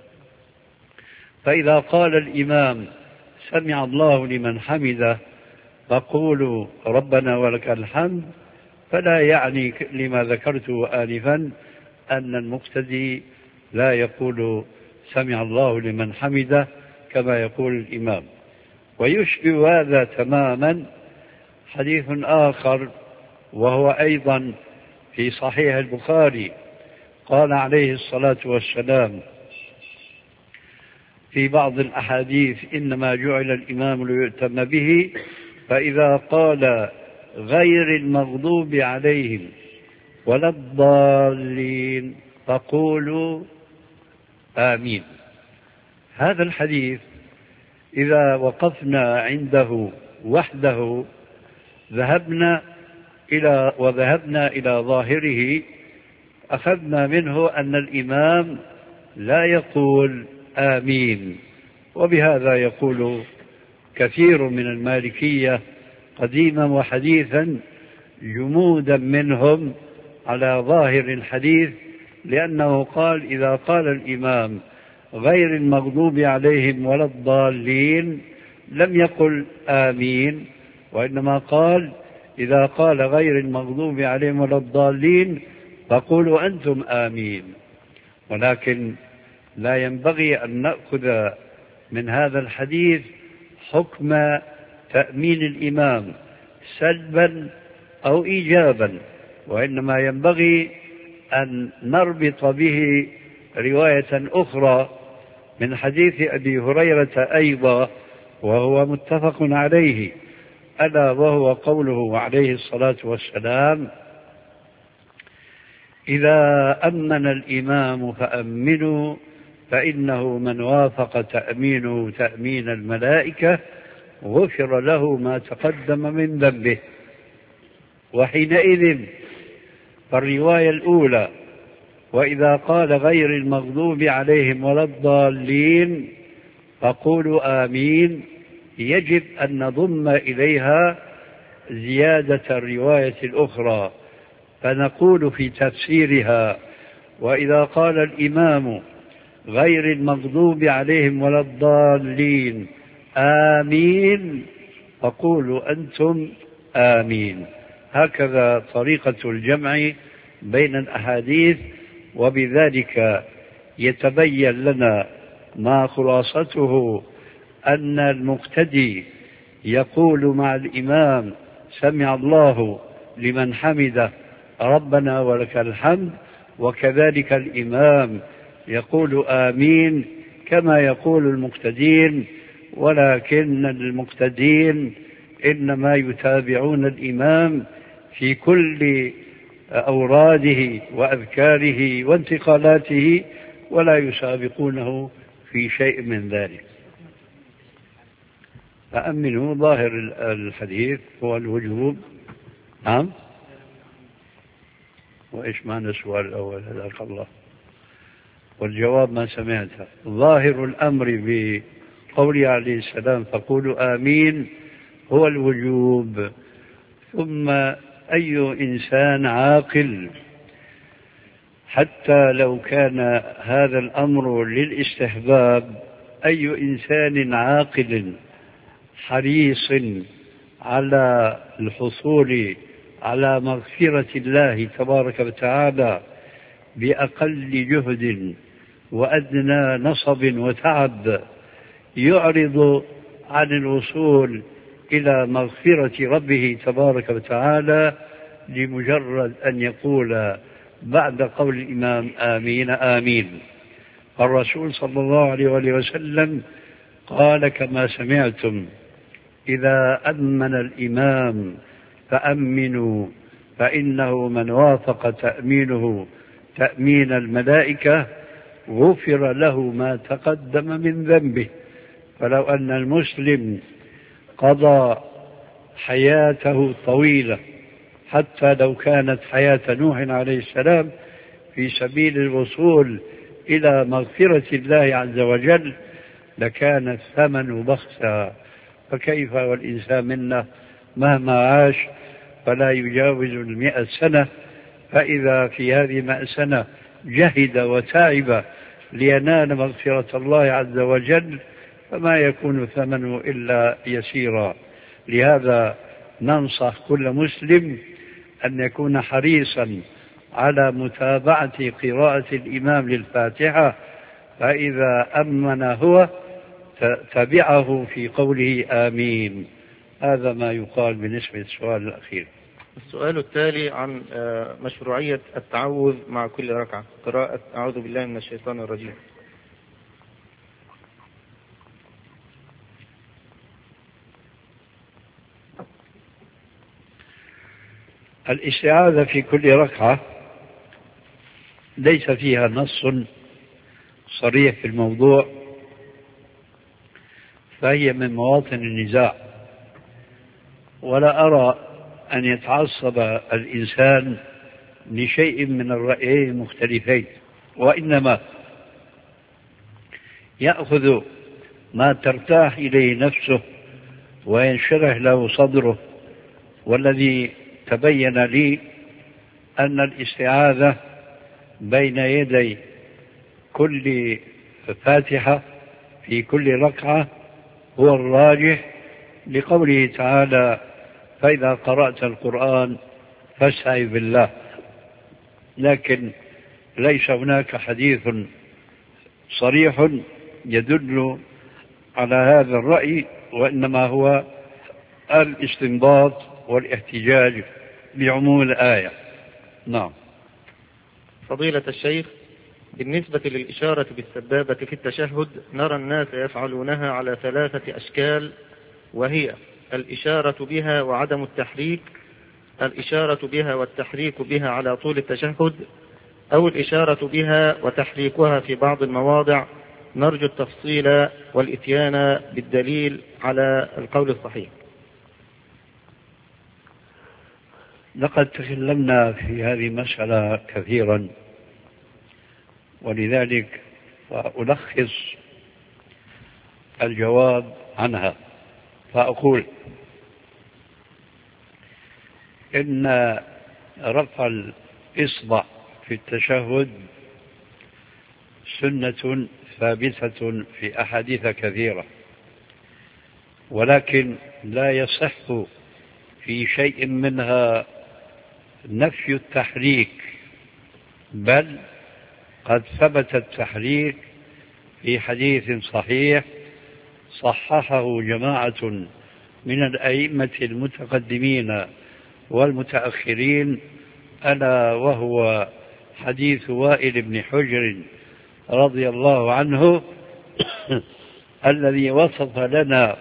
فإذا قال الإمام سمع الله لمن حمده فقولوا ربنا ولك الحمد، فلا يعني لما ذكرته آنفا أن المقتدي لا يقول سمع الله لمن حمده كما يقول الإمام. ويشبه هذا تماما حديث آخر وهو أيضا في صحيح البخاري، قال عليه الصلاة والسلام في بعض الأحاديث إنما جعل الإمام ليؤتم به، فإذا قال غير المغضوب عليهم ولا الضالين فقولوا آمين. هذا الحديث إذا وقفنا عنده وحده ذهبنا إلى وذهبنا إلى ظاهره أخذنا منه أن الإمام لا يقول آمين، وبهذا يقول كثير من المالكية قديما وحديثا جمودا منهم على ظاهر الحديث، لأنه قال إذا قال الإمام غير المغضوب عليهم ولا الضالين لم يقل آمين، وإنما قال إذا قال غير المغضوب عليهم ولا الضالين فقولوا أنتم آمين. ولكن لا ينبغي أن نأخذ من هذا الحديث حكم تأمين الإمام سلبا أو إيجابا، وإنما ينبغي أن نربط به رواية أخرى من حديث أبي هريرة أيضا وهو متفق عليه، ألا وهو قوله عليه الصلاة والسلام إذا أمن الإمام فأمنوا فإنه من وافق تأمينه تأمين الملائكة غفر له ما تقدم من ذنبه. وحينئذ فالرواية الأولى وإذا قال غير المغضوب عليهم ولا الضالين فقولوا آمين يجب أن نضم إليها زيادة الرواية الأخرى، فنقول في تفسيرها وإذا قال الإمام غير المغضوب عليهم ولا الضالين آمين فقولوا أنتم آمين. هكذا طريقة الجمع بين الأحاديث، وبذلك يتبين لنا ما خلاصته أن المقتدي يقول مع الإمام سمع الله لمن حمده ربنا ولك الحمد، وكذلك الإمام يقول آمين كما يقول المقتدين، ولكن المقتدين إنما يتابعون الإمام في كل أوراده وأذكاره وانتقالاته ولا يسابقونه في شيء من ذلك. فأمنوا ظاهر الحديث هو الوجوب. نعم. وإيش معنى السؤال الأول هداك الله؟ والجواب ما سمعته. ظاهر الأمر بقوله عليه السلام فقولوا آمين هو الوجوب. ثم أي إنسان عاقل حتى لو كان هذا الأمر للاستحباب، أي إنسان عاقل حريص على الحصول على مغفرة الله تبارك وتعالى بأقل جهد وأدنى نصب وتعب يعرض عن الوصول إلى مغفرة ربه تبارك وتعالى لمجرد أن يقول بعد قول الإمام آمين آمين. الرسول صلى الله عليه وآله وسلم قال كما سمعتم: إذا أمن الإمام فأمنوا، فإنه من وافق تأمينه تأمين الملائكة غفر له ما تقدم من ذنبه. فلو أن المسلم قضى حياته طويلة، حتى لو كانت حياة نوح عليه السلام، في سبيل الوصول إلى مغفرة الله عز وجل، لكان الثمن بخسا. فكيف والإنسان منا مهما عاش فلا يجاوز المئة سنة، فإذا في هذه المئة سنة جهد وتعب لينال مغفرة الله عز وجل فما يكون ثمنه إلا يسيرا. لهذا ننصح كل مسلم أن يكون حريصا على متابعة قراءة الإمام للفاتحة، فإذا أمن هو تبعه في قوله آمين. هذا ما يقال بالنسبة للسؤال الأخير. السؤال التالي عن مشروعية التعوذ مع كل ركعة، قراءة أعوذ بالله من الشيطان الرجيم. الاستعاذة في كل ركعة ليس فيها نص صريح في الموضوع، فهي من مواطن النزاع، ولا أرى أن يتعصب الإنسان لشيء من الرأيين المختلفين، وإنما يأخذ ما ترتاح إليه نفسه وينشرح له صدره. والذي تبين لي أن الاستعاذة بين يدي كل فاتحة في كل ركعة هو الراجح، لقوله تعالى: فإذا قرأت القرآن فاستعذ بالله. لكن ليس هناك حديث صريح يدل على هذا الرأي، وإنما هو الاستنباط والاحتجاج بعموم الآية. نعم. فضيلة الشيخ، بالنسبة للإشارة بالسبابة في التشهد نرى الناس يفعلونها على ثلاثة أشكال، وهي الإشارة بها وعدم التحريك، الإشارة بها والتحريك بها على طول التشهد، أو الإشارة بها وتحريكها في بعض المواضع. نرجو التفصيل والإتيان بالدليل على القول الصحيح. لقد تكلمنا في هذه المسألة كثيرا، ولذلك فألخص الجواب عنها فأقول إن رفع الإصبع في التشهد سنة ثابتة في أحاديث كثيرة، ولكن لا يصح في شيء منها نفي التحريك، بل قد ثبت التحريك في حديث صحيح صححه جماعة من الأئمة المتقدمين والمتأخرين، ألا وهو حديث وائل بن حجر رضي الله عنه الذي وصف لنا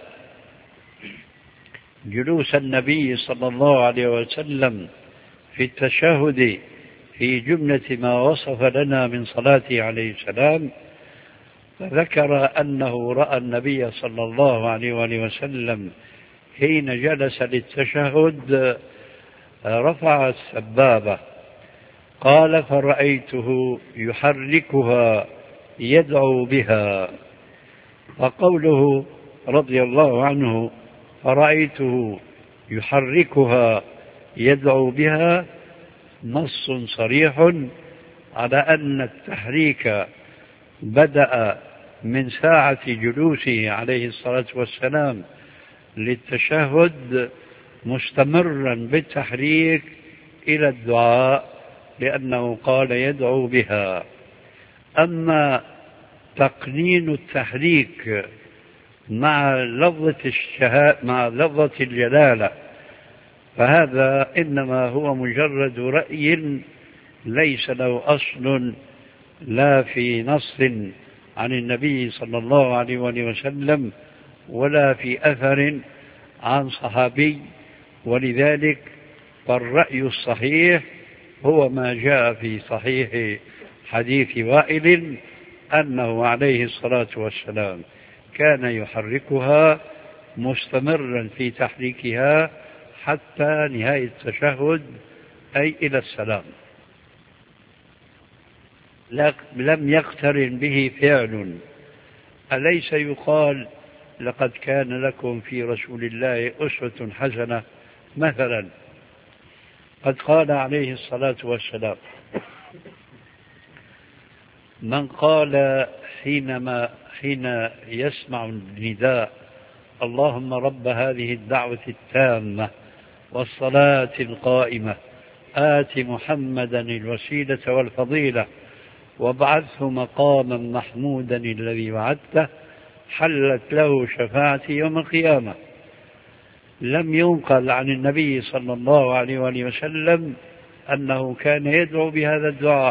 جلوس النبي صلى الله عليه وسلم في التشهد في جملة ما وصف لنا من صلاته عليه السلام. فذكر أنه رأى النبي صلى الله عليه وآله وسلم حين جلس للتشهد رفع السبابة، قال: فرأيته يحركها يدعو بها. وقوله رضي الله عنه فرأيته يحركها يدعو بها نص صريح على أن التحريك بدأ من ساعة جلوسه عليه الصلاة والسلام للتشهد مستمرا بالتحريك إلى الدعاء، لأنه قال يدعو بها. أما تقنين التحريك مع لفظة الشهاء مع لفظة الجلالة فهذا إنما هو مجرد رأي ليس له أصل لا في نص عن النبي صلى الله عليه وسلم ولا في أثر عن صحابي، ولذلك فالرأي الصحيح هو ما جاء في صحيح حديث وائل أنه عليه الصلاة والسلام كان يحركها مستمرا في تحريكها حتى نهاية التشهد أي إلى السلام، لم يقترن به فعل. أليس يقال لقد كان لكم في رسول الله أسوة حسنة؟ مثلا قد قال عليه الصلاة والسلام: من قال حينما حين يسمع النداء اللهم رب هذه الدعوة التامة والصلاة القائمة آت محمدا الوسيلة والفضيلة وابعثه مقاما محمودا الذي وعدته حلت له شفاعتي يوم القيامة. لم ينقل عن النبي صلى الله عليه وآله وسلم أنه كان يدعو بهذا الدعاء،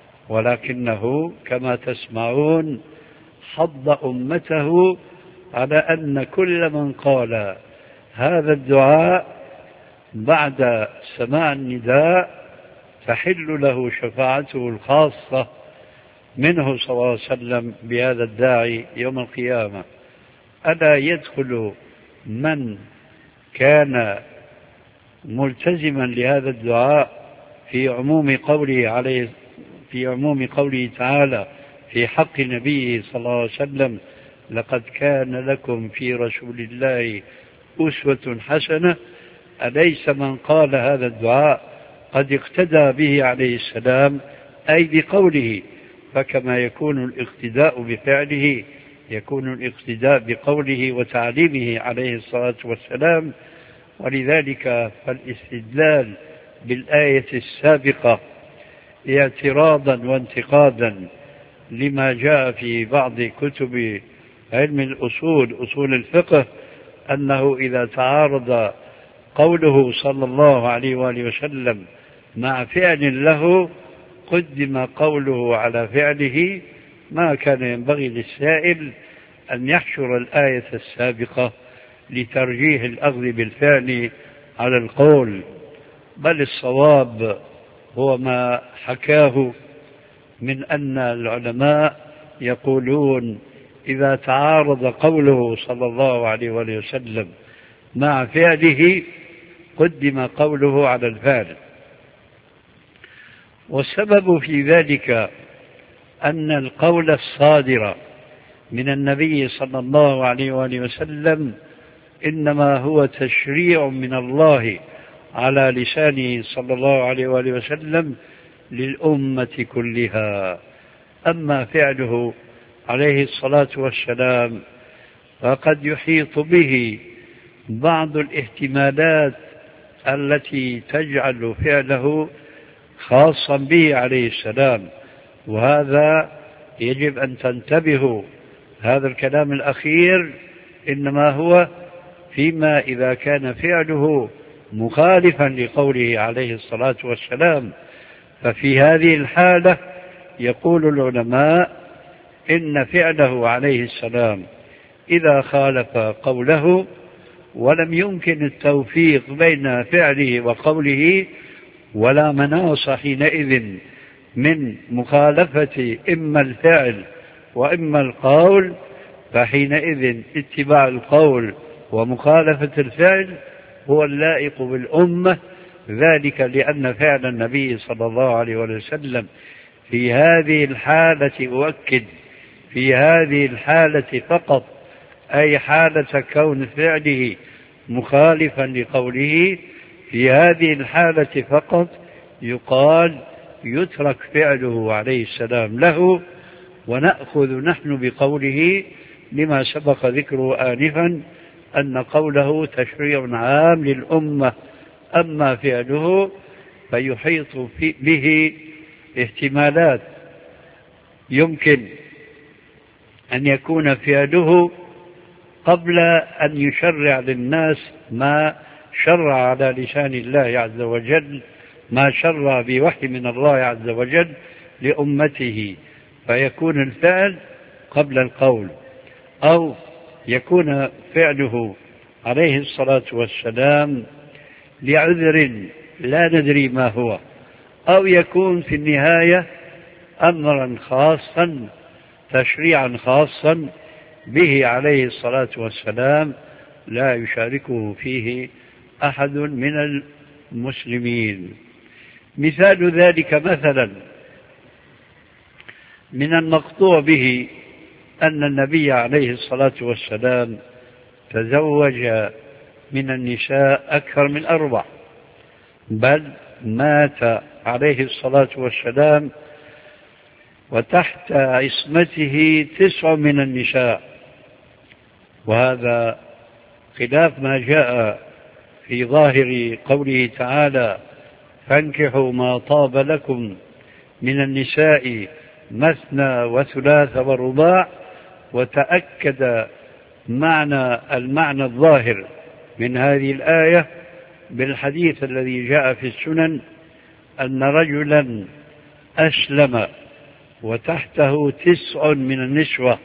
ولكنه كما تسمعون حض أمته على أن كل من قال هذا الدعاء بعد سماع النداء تحل له شفاعته الخاصة منه صلى الله عليه وسلم بهذا الداعي يوم القيامة. ألا يدخل من كان ملتزما لهذا الدعاء في عموم قوله عليه في عموم قوله تعالى في حق نبيه صلى الله عليه وسلم: لقد كان لكم في رسول الله أسوة حسنة؟ أليس من قال هذا الدعاء قد اقتدى به عليه السلام أي بقوله؟ فكما يكون الاقتداء بفعله يكون الاقتداء بقوله وتعليمه عليه الصلاة والسلام. ولذلك فالاستدلال بالآية السابقة اعتراضا وانتقادا لما جاء في بعض كتب علم الأصول أصول الفقه أنه إذا تعارض قوله صلى الله عليه وآله وسلم مع فعل له قدم قوله على فعله، ما كان ينبغي للسائل أن يحشر الآية السابقة لترجيح الأخذ بالفعل على القول، بل الصواب هو ما حكاه من أن العلماء يقولون إذا تعارض قوله صلى الله عليه وسلم مع فعله قدم قوله على الفعل. والسبب في ذلك أن القول الصادر من النبي صلى الله عليه وآله وسلم إنما هو تشريع من الله على لسانه صلى الله عليه وآله وسلم للأمة كلها. أما فعله عليه الصلاة والسلام فقد يحيط به بعض الاحتمالات التي تجعل فعله خاصا به عليه السلام، وهذا يجب أن تنتبهوا. هذا الكلام الأخير إنما هو فيما إذا كان فعله مخالفا لقوله عليه الصلاة والسلام، ففي هذه الحالة يقول العلماء إن فعله عليه السلام إذا خالف قوله ولم يمكن التوفيق بين فعله وقوله ولا مناص حينئذ من مخالفة إما الفعل وإما القول، فحينئذ اتباع القول ومخالفة الفعل هو اللائق بالأمة، ذلك لأن فعل النبي صلى الله عليه وسلم في هذه الحالة أؤكد في هذه الحالة فقط، أي حالة كون فعله مخالفا لقوله، في هذه الحالة فقط يقال يترك فعله عليه السلام له، ونأخذ نحن بقوله لما سبق ذكره آنفا أن قوله تشريع عام للأمة، أما فعله فيحيط به احتمالات، يمكن أن يكون فعله قبل أن يشرع للناس ما شرع على لسان الله عز وجل، ما شرع بوحي من الله عز وجل لأمته، فيكون الفعل قبل القول، أو يكون فعله عليه الصلاة والسلام لعذر لا ندري ما هو، أو يكون في النهاية أمرا خاصا تشريعا خاصا به عليه الصلاة والسلام لا يشاركه فيه أحد من المسلمين. مثال ذلك مثلا من المقطوع به أن النبي عليه الصلاة والسلام تزوج من النساء أكثر من أربع، بل مات عليه الصلاة والسلام وتحت عصمته تسع من النساء، وهذا خلاف ما جاء في ظاهر قوله تعالى فانكحوا ما طاب لكم من النساء مثنى وثلاث ورباع، وتأكد معنى المعنى الظاهر من هذه الآية بالحديث الذي جاء في السنن أن رجلا أسلم وتحته تسع من النسوة،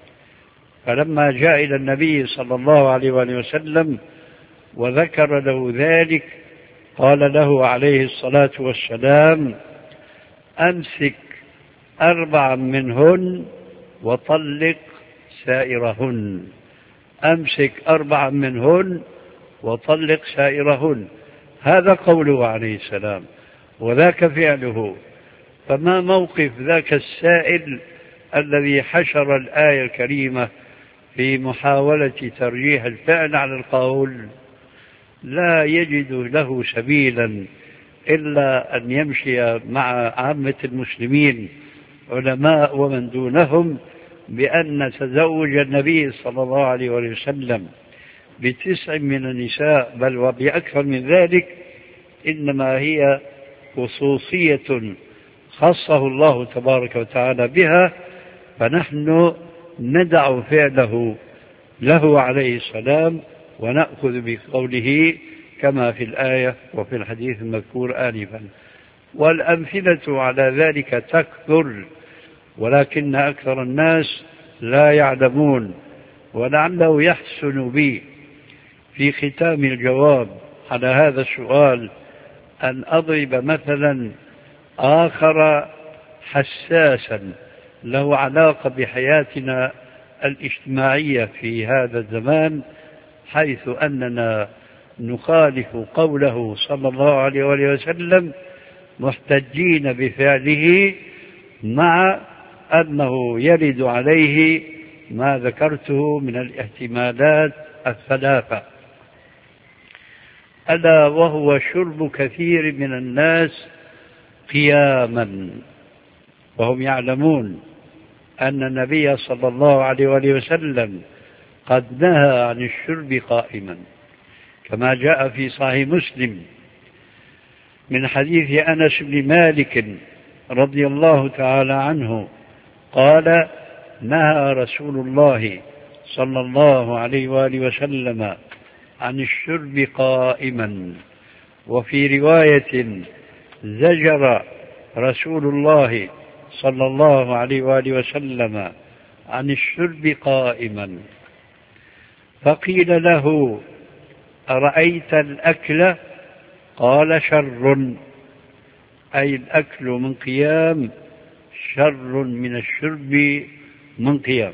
فلما جاء إلى النبي صلى الله عليه وسلم وذكر له ذلك قال له عليه الصلاة والسلام أمسك أربعا منهن وطلق سائرهن، أمسك أربعا منهن وطلق سائرهن، هذا قوله عليه السلام وذاك فعله. فما موقف ذاك السائل الذي حشر الآية الكريمة في محاولة ترجيح الفعل على القول؟ لا يجد له سبيلا إلا أن يمشي مع عامة المسلمين علماء ومن دونهم بأن تزوج النبي صلى الله عليه وسلم بتسع من النساء بل وبأكثر من ذلك إنما هي خصوصية خصه الله تبارك وتعالى بها، فنحن ندع فعله له عليه السلام ونأخذ بقوله كما في الآية وفي الحديث المذكور آنفا. والأمثلة على ذلك تكثر، ولكن أكثر الناس لا يعلمون، ولعله يحسن بي في ختام الجواب على هذا السؤال أن أضرب مثلا آخر حساسا له علاقة بحياتنا الاجتماعية في هذا الزمان، حيث أننا نخالف قوله صلى الله عليه وسلم محتجين بفعله، مع أنه يرد عليه ما ذكرته من الاحتمالات الثلاثة، ألا وهو شرب كثير من الناس قياما، وهم يعلمون أن النبي صلى الله عليه وسلم قد نهى عن الشرب قائما، كما جاء في صحيح مسلم من حديث أنس بن مالك رضي الله تعالى عنه قال نهى رسول الله صلى الله عليه وآله وسلم عن الشرب قائما، وفي رواية زجر رسول الله صلى الله عليه وآله وسلم عن الشرب قائما. فقيل له أرأيت الأكل؟ قال شر، أي الأكل من قيام شر من الشرب من قيام.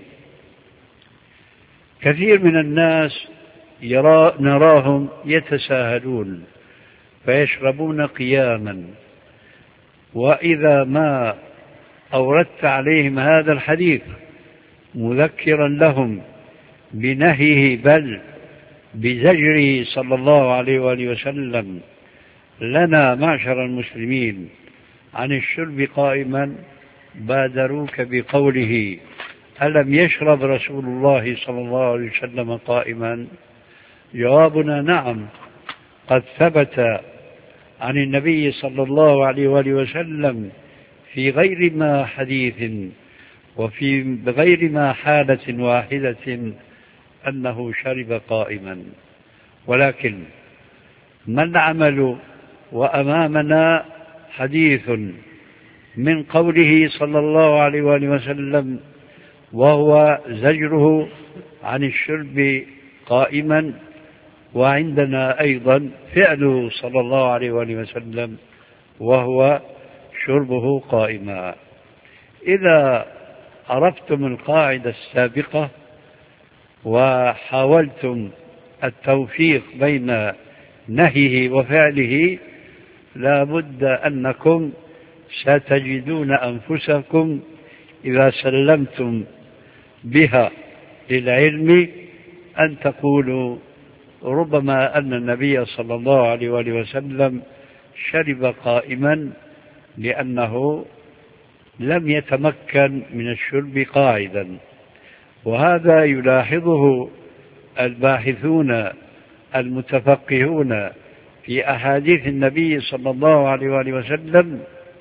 كثير من الناس يرى نراهم يتساهلون فيشربون قياما، وإذا ما أوردت عليهم هذا الحديث مذكرا لهم بنهيه بل بزجره صلى الله عليه وآله وسلم لنا معشر المسلمين عن الشرب قائما بادروك بقوله: ألم يشرب رسول الله صلى الله عليه وسلم قائما؟ جوابنا: نعم، قد ثبت عن النبي صلى الله عليه وآله وسلم في غير ما حديث وفي بغير ما حالة واحدة أنه شرب قائما. ولكن ما العمل وأمامنا حديث من قوله صلى الله عليه وآله وسلم وهو زجره عن الشرب قائما، وعندنا أيضا فعله صلى الله عليه وآله وسلم وهو شربه قائما. إذا عرفتم القاعدة السابقة وحاولتم التوفيق بين نهيه وفعله، لا بد أنكم ستجدون أنفسكم إذا سلمتم بها للعلم أن تقولوا: ربما أن النبي صلى الله عليه وآله وسلم شرب قائما لأنه لم يتمكن من الشرب قاعدا. وهذا يلاحظه الباحثون المتفقهون في أحاديث النبي صلى الله عليه وآله وسلم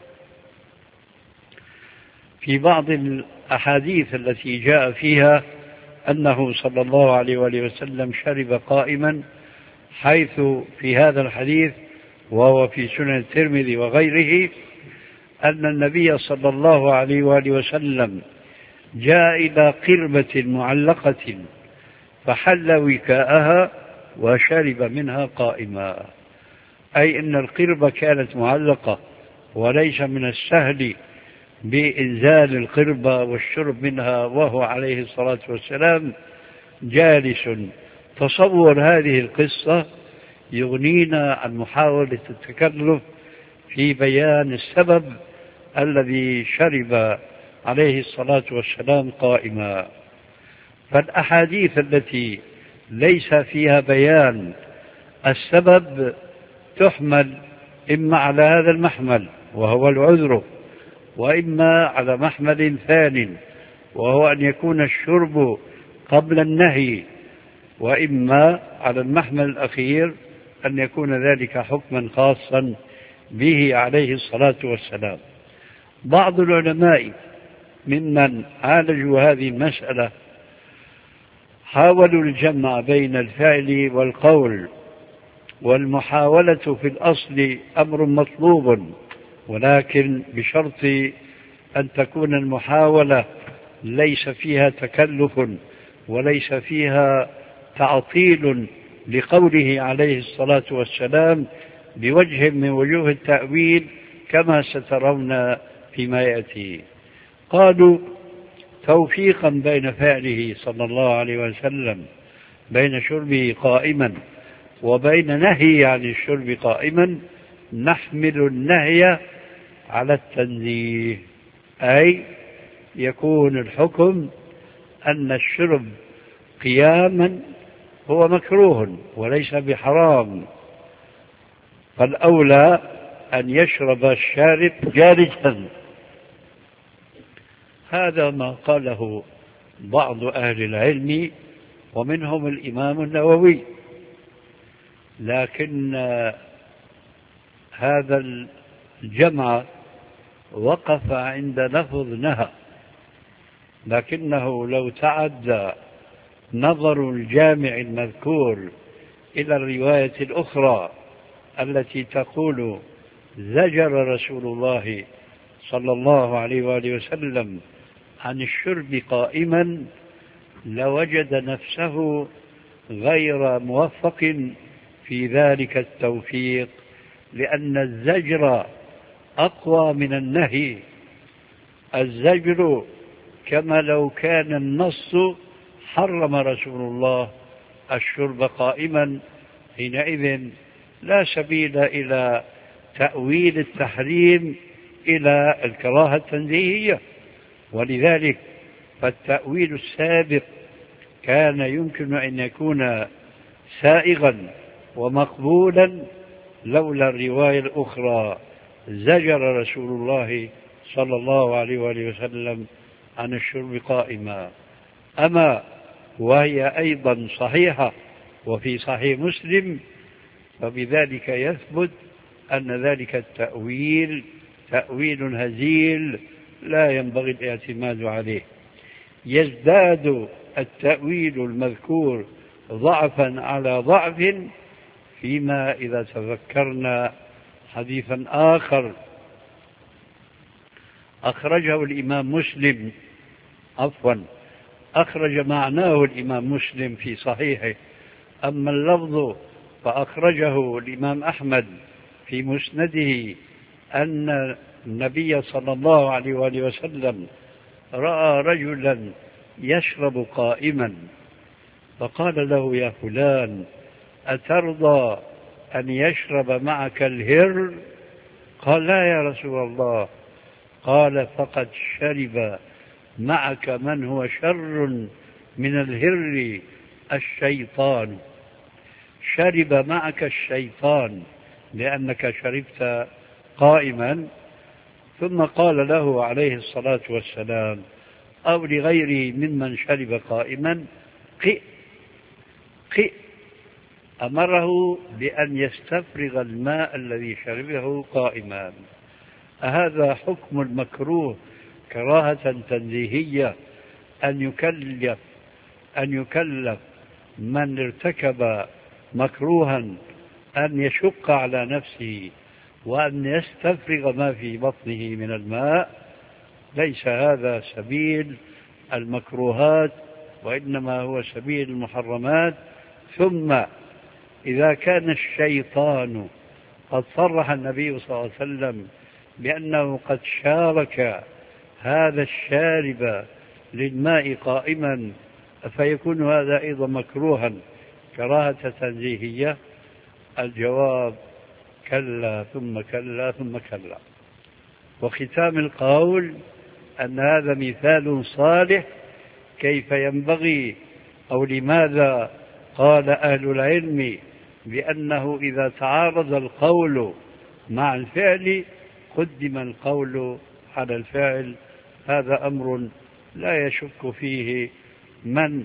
في بعض الأحاديث التي جاء فيها أنه صلى الله عليه وآله وسلم شرب قائما، حيث في هذا الحديث وهو في سنن الترمذي وغيره أن النبي صلى الله عليه وآله وسلم جاء إلى قربة معلقة فحل وكاءها وشرب منها قائما، أي أن القربة كانت معلقة وليس من السهل بإنزال القربة والشرب منها وهو عليه الصلاة والسلام جالس. تصور هذه القصة يغنينا عن محاولة التكلف في بيان السبب الذي شرب عليه الصلاة والسلام قائما. فالأحاديث التي ليس فيها بيان السبب تحمل إما على هذا المحمل وهو العذر، وإما على محمل ثان وهو أن يكون الشرب قبل النهي، وإما على المحمل الأخير أن يكون ذلك حكما خاصا به عليه الصلاة والسلام. بعض العلماء ممن عالجوا هذه المسألة حاولوا الجمع بين الفعل والقول، والمحاولة في الأصل أمر مطلوب، ولكن بشرط أن تكون المحاولة ليس فيها تكلف وليس فيها تعطيل لقوله عليه الصلاة والسلام بوجه من وجوه التأويل كما سترون فيما يأتي. قالوا توفيقا بين فعله صلى الله عليه وسلم بين شربه قائما وبين نهي عن الشرب قائما نحمل النهي على التنزيه، أي يكون الحكم أن الشرب قياما هو مكروه وليس بحرام، فالأولى أن يشرب الشارب جالسا. هذا ما قاله بعض أهل العلم ومنهم الإمام النووي، لكن هذا الجمع وقف عند لفظ نهى، لكنه لو تعدى نظر الجامع المذكور إلى الرواية الأخرى التي تقول زجر رسول الله صلى الله عليه وآله وسلم عن الشرب قائما لوجد نفسه غير موفق في ذلك التوفيق، لأن الزجر أقوى من النهي. الزجر كما لو كان النص حرم رسول الله الشرب قائما، حينئذ لا سبيل إلى تأويل التحريم إلى الكراهة التنزيهية، ولذلك فالتأويل السابق كان يمكن أن يكون سائغا ومقبولا لولا الرواية الأخرى زجر رسول الله صلى الله عليه وآله وسلم عن الشرب قائما. أما وهي أيضا صحيحة وفي صحيح مسلم، فبذلك يثبت أن ذلك التأويل تأويل هزيل لا ينبغي الاعتماد عليه. يزداد التأويل المذكور ضعفا على ضعف فيما إذا تذكرنا حديثا آخر أخرجه الإمام مسلم عفوا أخرج معناه الإمام مسلم في صحيحه، أما اللفظ فأخرجه الإمام أحمد في مسنده أن النبي صلى الله عليه وآله وسلم رأى رجلا يشرب قائما فقال له: يا فلان، أترضى أن يشرب معك الهر؟ قال: لا يا رسول الله. قال: فقد شرب معك من هو شر من الهر، الشيطان. شرب معك الشيطان لأنك شربت قائما. ثم قال له عليه الصلاة والسلام أو لغيره ممن شرب قائما: قئ قئ. أمره بأن يستفرغ الماء الذي شربه قائما. هذا حكم المكروه كراهة تنزيهية، أن يكلف أن يكلف من ارتكب مكروها أن يشق على نفسه وأن يستفرغ ما في بطنه من الماء. ليس هذا سبيل المكروهات، وإنما هو سبيل المحرمات. ثم إذا كان الشيطان قد صرح النبي صلى الله عليه وسلم بأنه قد شارك هذا الشارب للماء قائما، فيكون هذا أيضا مكروها كراهة تنزيهية. الجواب: كلا ثم كلا ثم كلا. وختام القول أن هذا مثال صالح كيف ينبغي أو لماذا قال أهل العلم بأنه إذا تعارض القول مع الفعل قدم القول على الفعل. هذا أمر لا يشك فيه من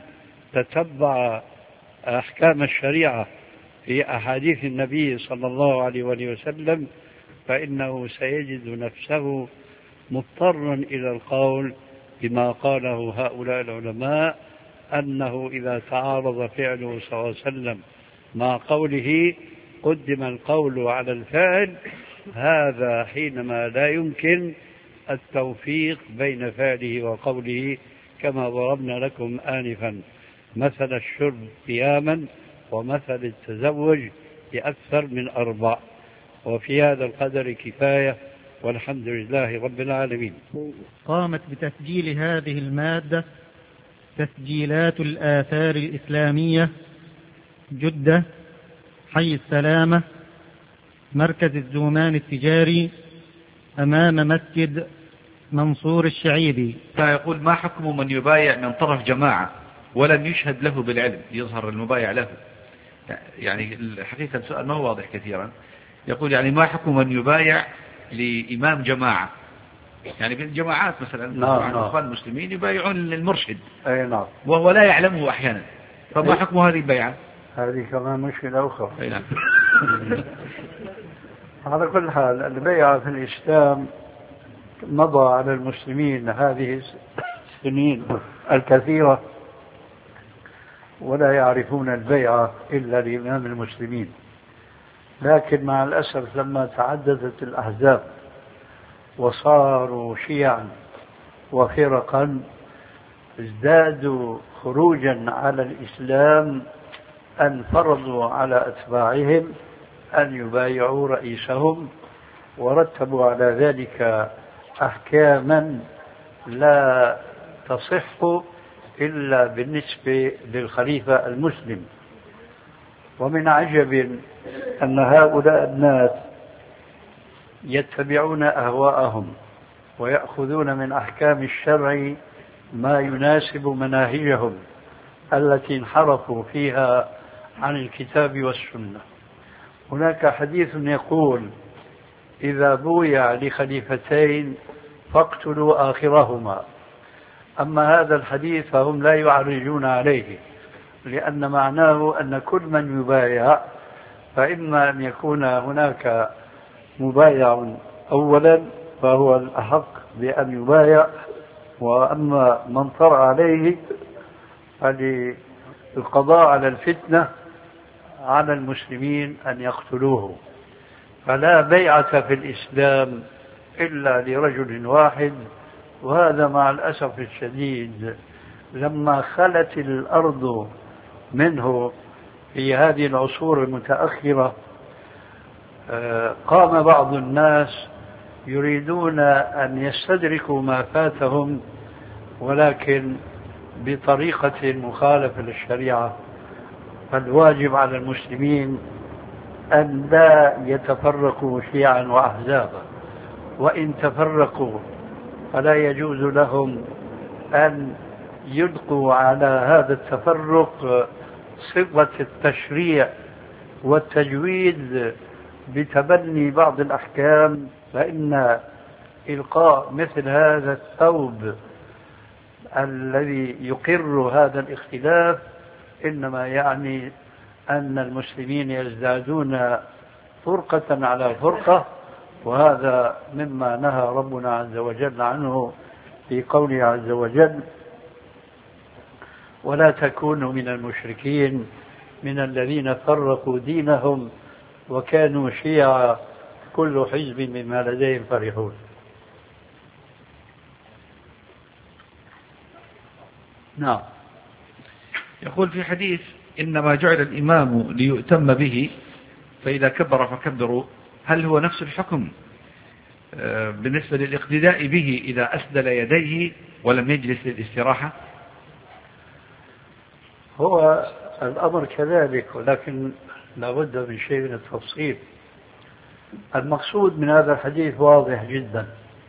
تتبع أحكام الشريعة في أحاديث النبي صلى الله عليه وسلم، فإنه سيجد نفسه مضطرا إلى القول بما قاله هؤلاء العلماء، أنه إذا تعارض فعله صلى الله عليه وسلم مع قوله قدم القول على الفعل. هذا حينما لا يمكن التوفيق بين فعله وقوله، كما ضربنا لكم آنفا مثل الشرب قياما ومثل التزوج بأكثر من أربع. وفي هذا القدر كفاية، والحمد لله رب العالمين. قامت بتسجيل هذه المادة تسجيلات الآثار الإسلامية، جدة، حي السلامة، مركز الزومان التجاري، أمام مسجد منصور الشعيبي. فيقول: ما حكم من يبايع من طرف جماعة ولم يشهد له بالعلم، يظهر المبايع له؟ يعني الحقيقة السؤال ما هو واضح كثيرا. يقول: يعني ما حكم من يبايع لإمام جماعة، يعني في الجماعات مثلا نعم الأخوان المسلمين يبايعون للمرشد أي نعم، وهو لا يعلمه أحيانا، فما أي. حكم هذه البيعة؟ هذه كمان مشكلة أخرى. أي نعم. على كل حال البيعة في الإسلام مضى على المسلمين هذه السنين الكثيرة ولا يعرفون البيعة إلا لإمام المسلمين. لكن مع الأسف لما تعددت الأحزاب وصاروا شيعا وفرقا ازدادوا خروجا على الإسلام أن فرضوا على أتباعهم أن يبايعوا رئيسهم، ورتبوا على ذلك أحكاما لا تصح إلا بالنسبة للخليفة المسلم. ومن عجب أن هؤلاء الناس يتبعون أهواءهم ويأخذون من أحكام الشرع ما يناسب مناهجهم التي انحرفوا فيها عن الكتاب والسنة. هناك حديث يقول: إذا بويع لخليفتين فاقتلوا آخرهما. أما هذا الحديث فهم لا يعرجون عليه، لأن معناه أن كل من يبايع فإما أن يكون هناك مبايع أولا فهو الأحق بأن يبايع، وأما من طرأ عليه فللقضاء على الفتنة على المسلمين أن يقتلوه. فلا بيعة في الإسلام إلا لرجل واحد، وهذا مع الأسف الشديد لما خلت الأرض منه في هذه العصور المتأخرة قام بعض الناس يريدون أن يستدركوا ما فاتهم، ولكن بطريقة مخالفة للشريعة. فالواجب على المسلمين أن لا يتفرقوا شيعا وأحزابا، وإن تفرقوا فلا يجوز لهم أن يلقوا على هذا التفرق صفة التشريع والتجويد بتبني بعض الأحكام، فإن إلقاء مثل هذا الثوب الذي يقر هذا الاختلاف إنما يعني أن المسلمين يزدادون فرقة على فرقة، وهذا مما نهى ربنا عز وجل عنه في قوله عز وجل: ولا تكونوا من المشركين من الذين فرقوا دينهم وكانوا شيعا كل حزب بما لديهم فرحون. نعم. يقول في حديث: إنما جعل الإمام ليؤتم به فإذا كبر فكبروا، هل هو نفس الحكم بالنسبة للاقتداء به إذا أسدل يديه ولم يجلس للاستراحة؟ هو الأمر كذلك، ولكن لابد من شيء من التفصيل. المقصود من هذا الحديث واضح جدا،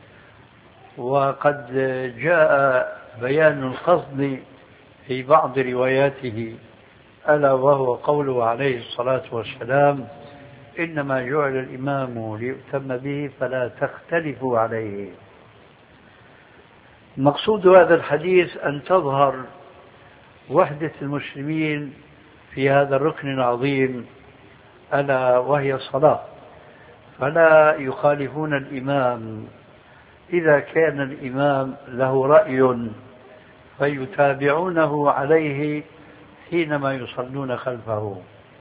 وقد جاء بيان القصد في بعض رواياته، ألا وهو قوله عليه الصلاة والسلام: إنما جعل الإمام ليؤتم به فلا تختلفوا عليه. مقصود هذا الحديث أن تظهر وحدة المسلمين في هذا الركن العظيم ألا وهي الصلاة، فلا يخالفون الإمام. إذا كان الإمام له رأي فيتابعونه عليه حينما يصلون خلفه،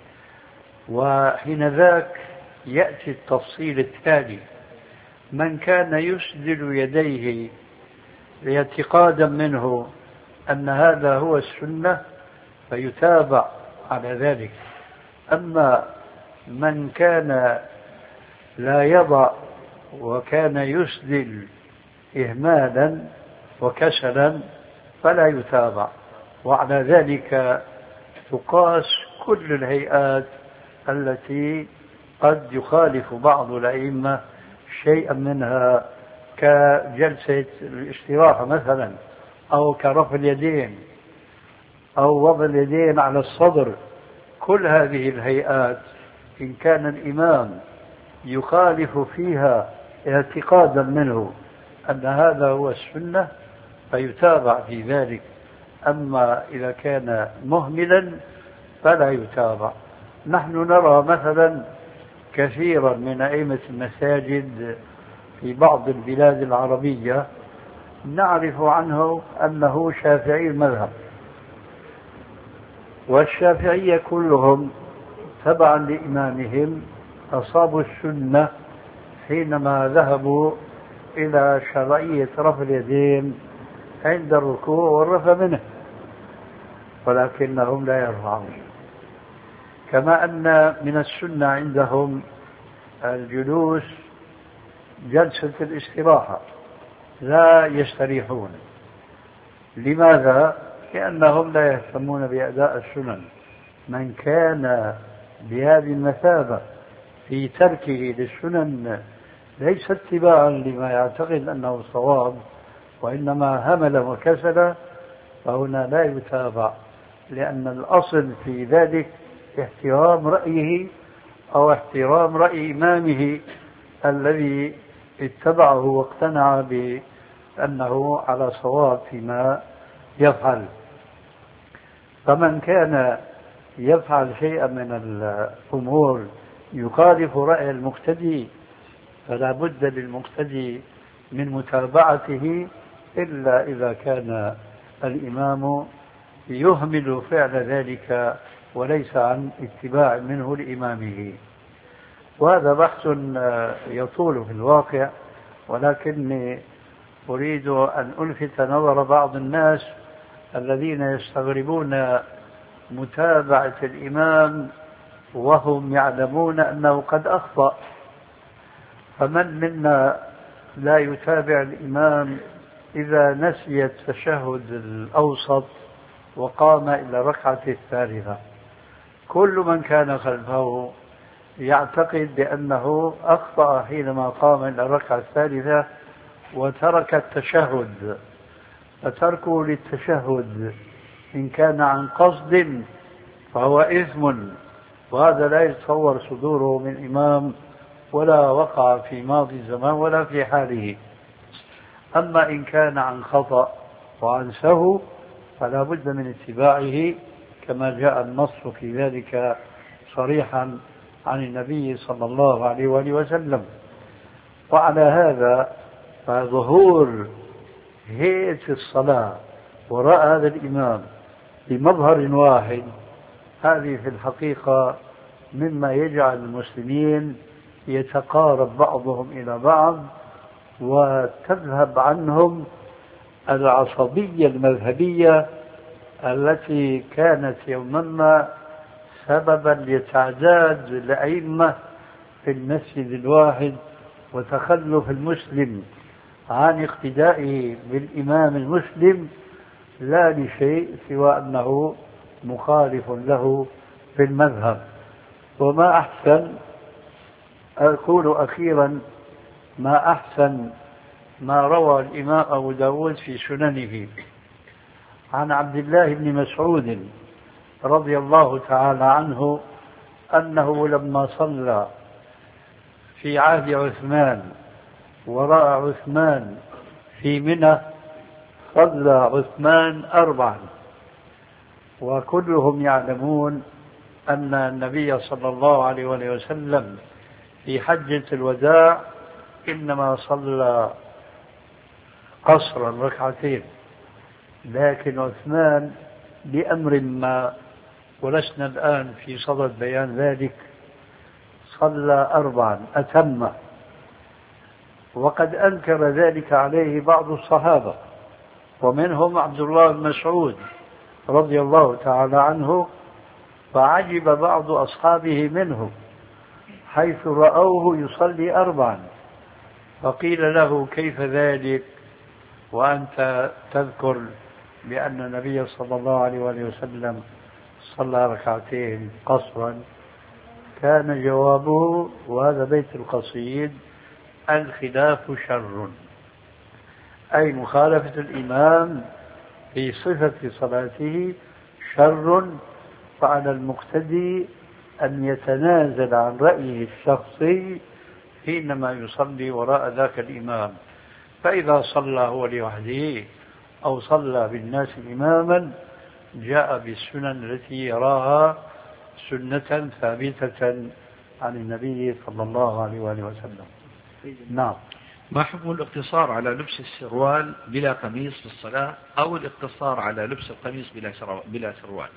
وحين ذاك يأتي التفصيل التالي: من كان يسدل يديه اعتقادا منه أن هذا هو السنة فيتابع على ذلك، أما من كان لا يضع وكان يسدل إهمالا وكسلا فلا يتابع. وعلى ذلك تقاس كل الهيئات التي قد يخالف بعض الأئمة شيئا منها، كجلسة الاستراحة مثلا، أو كرفع اليدين، أو وضع اليدين على الصدر. كل هذه الهيئات إن كان الإمام يخالف فيها اعتقادا منه أن هذا هو السنة فيتابع في ذلك، أما إذا كان مهملا فلا يتابع. نحن نرى مثلا كثيرا من أئمة المساجد في بعض البلاد العربية نعرف عنه أنه شافعي المذهب، والشافعية كلهم تبعا لإمامهم أصابوا السنة حينما ذهبوا إلى شرعية رفع اليدين عند الركوع والرفع منه، ولكنهم لا يرفعون. كما أن من السنة عندهم الجلوس جلسة الاستراحة، لا يستريحون. لماذا؟ لأنهم لا يهتمون بأداء السنن. من كان بهذه المثابة في تركه للسنن ليس اتباعا لما يعتقد أنه صواب، وإنما همل وكسل، فهنا لا يتابع، لأن الأصل في ذلك احترام رأيه أو احترام رأي إمامه الذي اتبعه واقتنع بأنه على صواب فيما يفعل. فمن كان يفعل شيئا من الأمور يخالف رأي المقتدي فلا بد للمقتدي من متابعته، إلا إذا كان الإمام يهمل فعل ذلك وليس عن اتباع منه لإمامه. وهذا بحث يطول في الواقع، ولكني أريد أن ألفت نظر بعض الناس الذين يستغربون متابعة الإمام وهم يعلمون أنه قد أخطأ. فمن منا لا يتابع الإمام إذا نسي التشهد الأوسط وقام إلى الركعة الثالثة؟ كل من كان خلفه يعتقد بأنه أخطأ حينما قام إلى الركعة الثالثة وترك التشهد. فتركه للتشهد إن كان عن قصد فهو إثم، وهذا لا يتصور صدوره من إمام ولا وقع في ماضي الزمان ولا في حاله. أما إن كان عن خطأ وعن سهو فلا بد من اتباعه، كما جاء النص في ذلك صريحا عن النبي صلى الله عليه وآله وسلم. وعلى هذا فظهور هيئة الصلاة وراء هذا الإمام بمظهر واحد، هذه في الحقيقة مما يجعل المسلمين يتقارب بعضهم إلى بعض وتذهب عنهم العصبية المذهبية التي كانت يوما ما سببا لتعداد الأئمة في المسجد الواحد وتخلف المسلم عن اقتدائه بالإمام المسلم، لا لشيء سوى أنه مخالف له في المذهب. وما أحسن، أقول أخيرا، ما أحسن ما روى الإمام أبو داود في سننه عن عبد الله بن مسعود رضي الله تعالى عنه أنه لما صلى في عهد عثمان وراء عثمان في منى صلى عثمان أربعا، وكلهم يعلمون أن النبي صلى الله عليه وسلم في حجة الوداع إنما صلى قصرا ركعتين، لكن عثمان بأمر ما ولسنا الآن في صدد بيان ذلك صلى أربعا أتم، وقد أنكر ذلك عليه بعض الصحابة ومنهم عبد الله بن مسعود رضي الله تعالى عنه، فعجب بعض أصحابه منه حيث رأوه يصلي أربعا، فقيل له كيف ذلك وأنت تذكر بأن النبي صلى الله عليه وسلم صلى ركعتين قصرا؟ كان جوابه، وهذا بيت القصيد: الخلاف شر، أي مخالفة الإمام في صفة صلاته شر، فعلى المقتدي أن يتنازل عن رأيه الشخصي حينما يصلي وراء ذاك الإمام. فإذا صلى هو لوحده أو صلى بالناس إماما جاء بالسنن التي يراها سنة ثابتة عن النبي صلى الله عليه وآله وسلم. نعم. ما حكم الاقتصار على لبس السروال بلا قميص في الصلاة، أو الاقتصار على لبس القميص بلا بلا سروال؟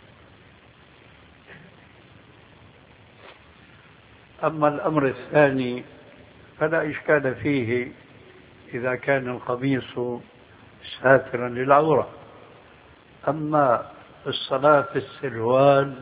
أما الأمر الثاني فلا إشكال فيه إذا كان القميص ساترا للعورة. أما الصلاة في السروال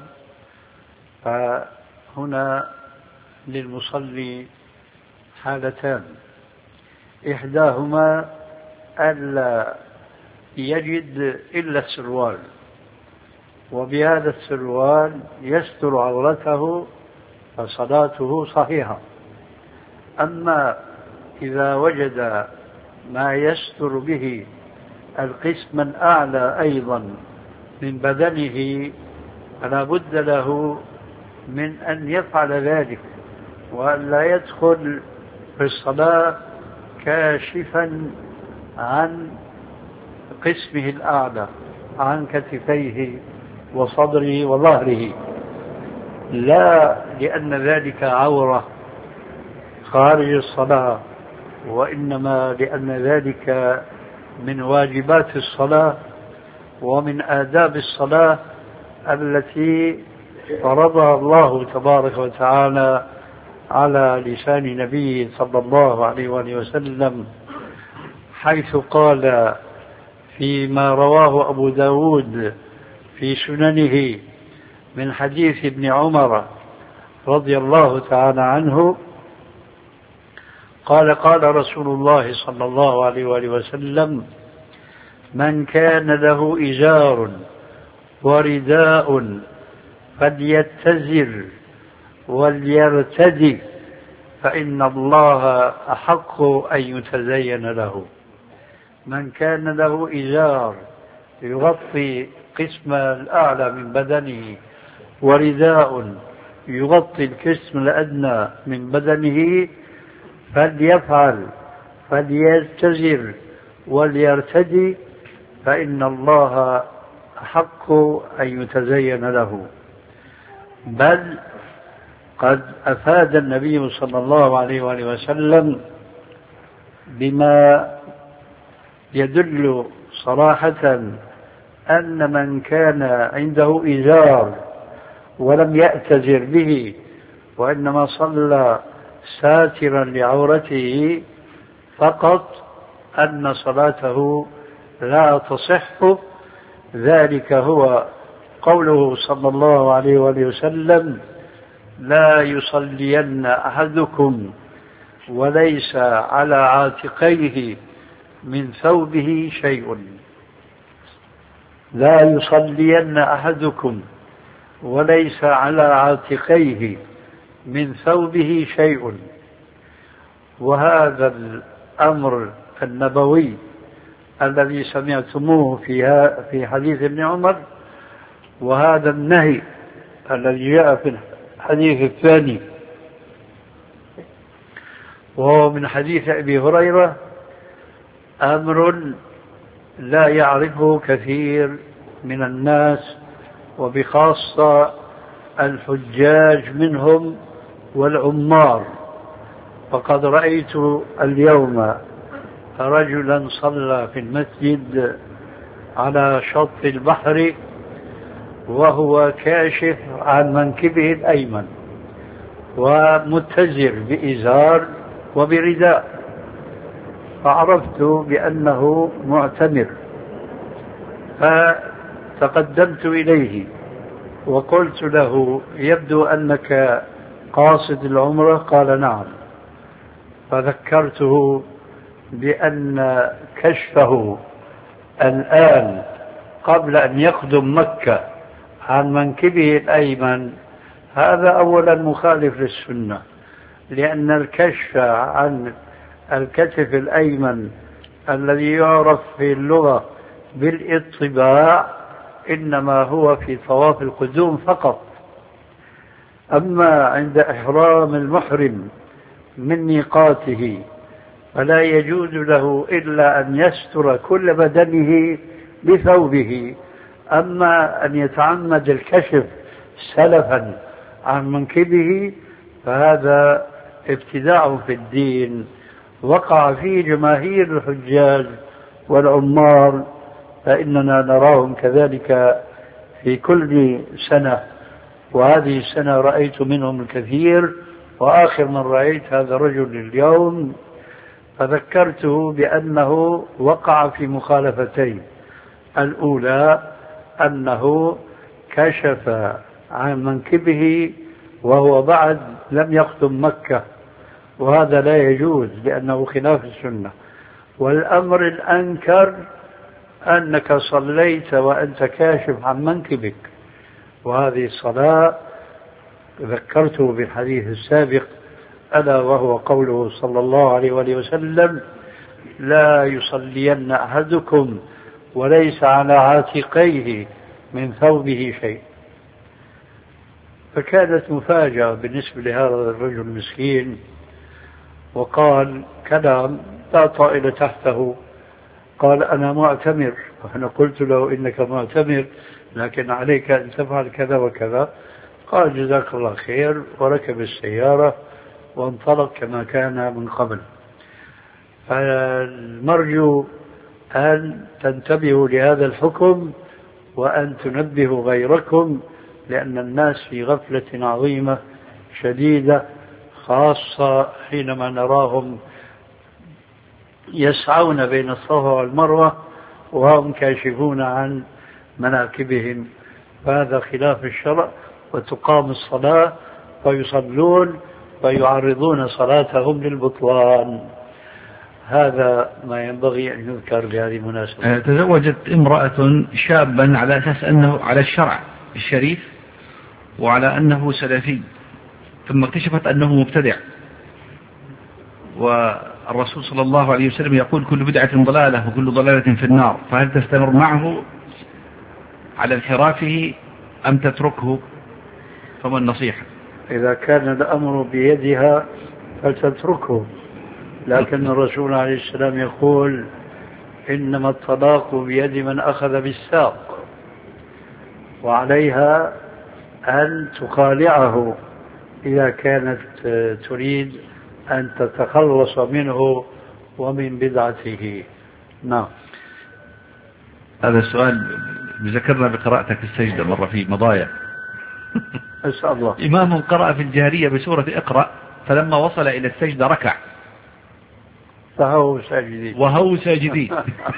فهنا للمصلي حالتان: إحداهما ألا يجد إلا السروال وبهذا السروال يستر عورته فصلاته صحيحة. أما إذا وجد ما يستر به القسم الأعلى أيضا من بدنه فلا بد له من أن يفعل ذلك وأن لا يدخل في الصلاة كاشفا عن قسمه الأعلى، عن كتفيه وصدره وظهره، لا لأن ذلك عورة خارج الصلاة، وإنما لأن ذلك من واجبات الصلاة ومن آداب الصلاة التي فرضها الله تبارك وتعالى على لسان نبيه صلى الله عليه وآله وسلم، حيث قال فيما رواه أبو داود في سننه من حديث ابن عمر رضي الله تعالى عنه قال قال رسول الله صلى الله عليه وآله وسلم: من كان له إزار ورداء فليتزر وليرتدي فإن الله أحق أن يتزين له. من كان له إزار يغطي قسم الأعلى من بدنه، ورداء يغطي القسم الأدنى من بدنه، فليفعل فليتزر وليرتدي فإن الله أحق أن يتزين له. بل قد أفاد النبي صلى الله عليه وآله وسلم بما يدل صراحة أن من كان عنده إزار ولم يأتزر به وإنما صلى ساترا لعورته فقط أن صلاته لا تصح. ذلك هو قوله صلى الله عليه وآله وسلم: لا يصلين أحدكم وليس على عاتقيه من ثوبه شيء. لا يصلين أحدكم وليس على عاتقيه من ثوبه شيء. وهذا الأمر النبوي الذي سمعتموه فيها في حديث ابن عمر، وهذا النهي الذي جاء في الحديث الثاني وهو من حديث أبي هريرة، أمر لا يعرفه كثير من الناس، وبخاصة الحجاج منهم والعمار. فقد رأيت اليوم رجلا صلى في المسجد على شط البحر وهو كاشف عن منكبه الأيمن ومتزر بإزار وبرداء، فعرفت بأنه معتمر، فتقدمت إليه وقلت له: يبدو أنك قاصد العمرة؟ قال: نعم. فذكرته بأن كشفه الآن قبل أن يقدم مكة عن منكبه الأيمن هذا أولا مخالف للسنة، لأن الكشف عن الكتف الأيمن الذي يعرف في اللغة بالاطباع إنما هو في طواف القدوم فقط. أما عند إحرام المحرم من ميقاته فلا يجوز له إلا أن يستر كل بدنه بثوبه. أما أن يتعمد الكشف سلفا عن منكبه فهذا ابتداع في الدين وقع فيه جماهير الحجاج والعمار، فإننا نراهم كذلك في كل سنة، وهذه السنة رأيت منهم الكثير، وآخر من رأيت هذا الرجل اليوم. فذكرته بأنه وقع في مخالفتين: الأولى أنه كشف عن منكبه وهو بعد لم يقدم مكة، وهذا لا يجوز لأنه خلاف السنة. والأمر الأنكر أنك صليت وأنت كاشف عن منكبك، وهذه الصلاة ذكرته بالحديث السابق ألا وهو قوله صلى الله عليه وآله وسلم: لا يصلين أحدكم وليس على عاتقيه من ثوبه شيء. فكانت مفاجأة بالنسبة لهذا الرجل المسكين، وقال كلام لا طائل تحته، قال أنا معتمر، وأنا قلت له إنك معتمر لكن عليك أن تفعل كذا وكذا، قال جزاك الله خير، وركب السيارة وانطلق كما كان من قبل. فالمرجو أن تنتبهوا لهذا الحكم وأن تنبهوا غيركم، لأن الناس في غفلة عظيمة شديدة، خاصة حينما نراهم يسعون بين الصفا والمروة وهم كاشفون عن مناكبهم، فهذا خلاف الشرع. وتقام الصلاة ويصلون ويعرضون صلاتهم للبطلان. هذا ما ينبغي أن يذكر بهذه المناسبة. تزوجت امرأة شابا على أساس أنه على الشرع الشريف وعلى أنه سلفي، ثم اكتشفت أنه مبتدع، والرسول صلى الله عليه وسلم يقول كل بدعة ضلالة وكل ضلالة في النار، فهل تستمر معه على انحرافه أم تتركه؟ فما النصيحة؟ إذا كان الأمر بيدها فلتتركه، لكن الرسول عليه السلام يقول إنما الطلاق بيد من أخذ بالساق، وعليها أن تخالعه إذا كانت تريد أن تتخلص منه ومن بدعته. نعم. هذا السؤال ذكرنا بقراءتك السجدة مرة في مضايا. أسأل الله. إمام قرأ في الجهرية بسورة اقرأ، فلما وصل إلى السجدة ركع فهو ساجدين وهو ساجدين.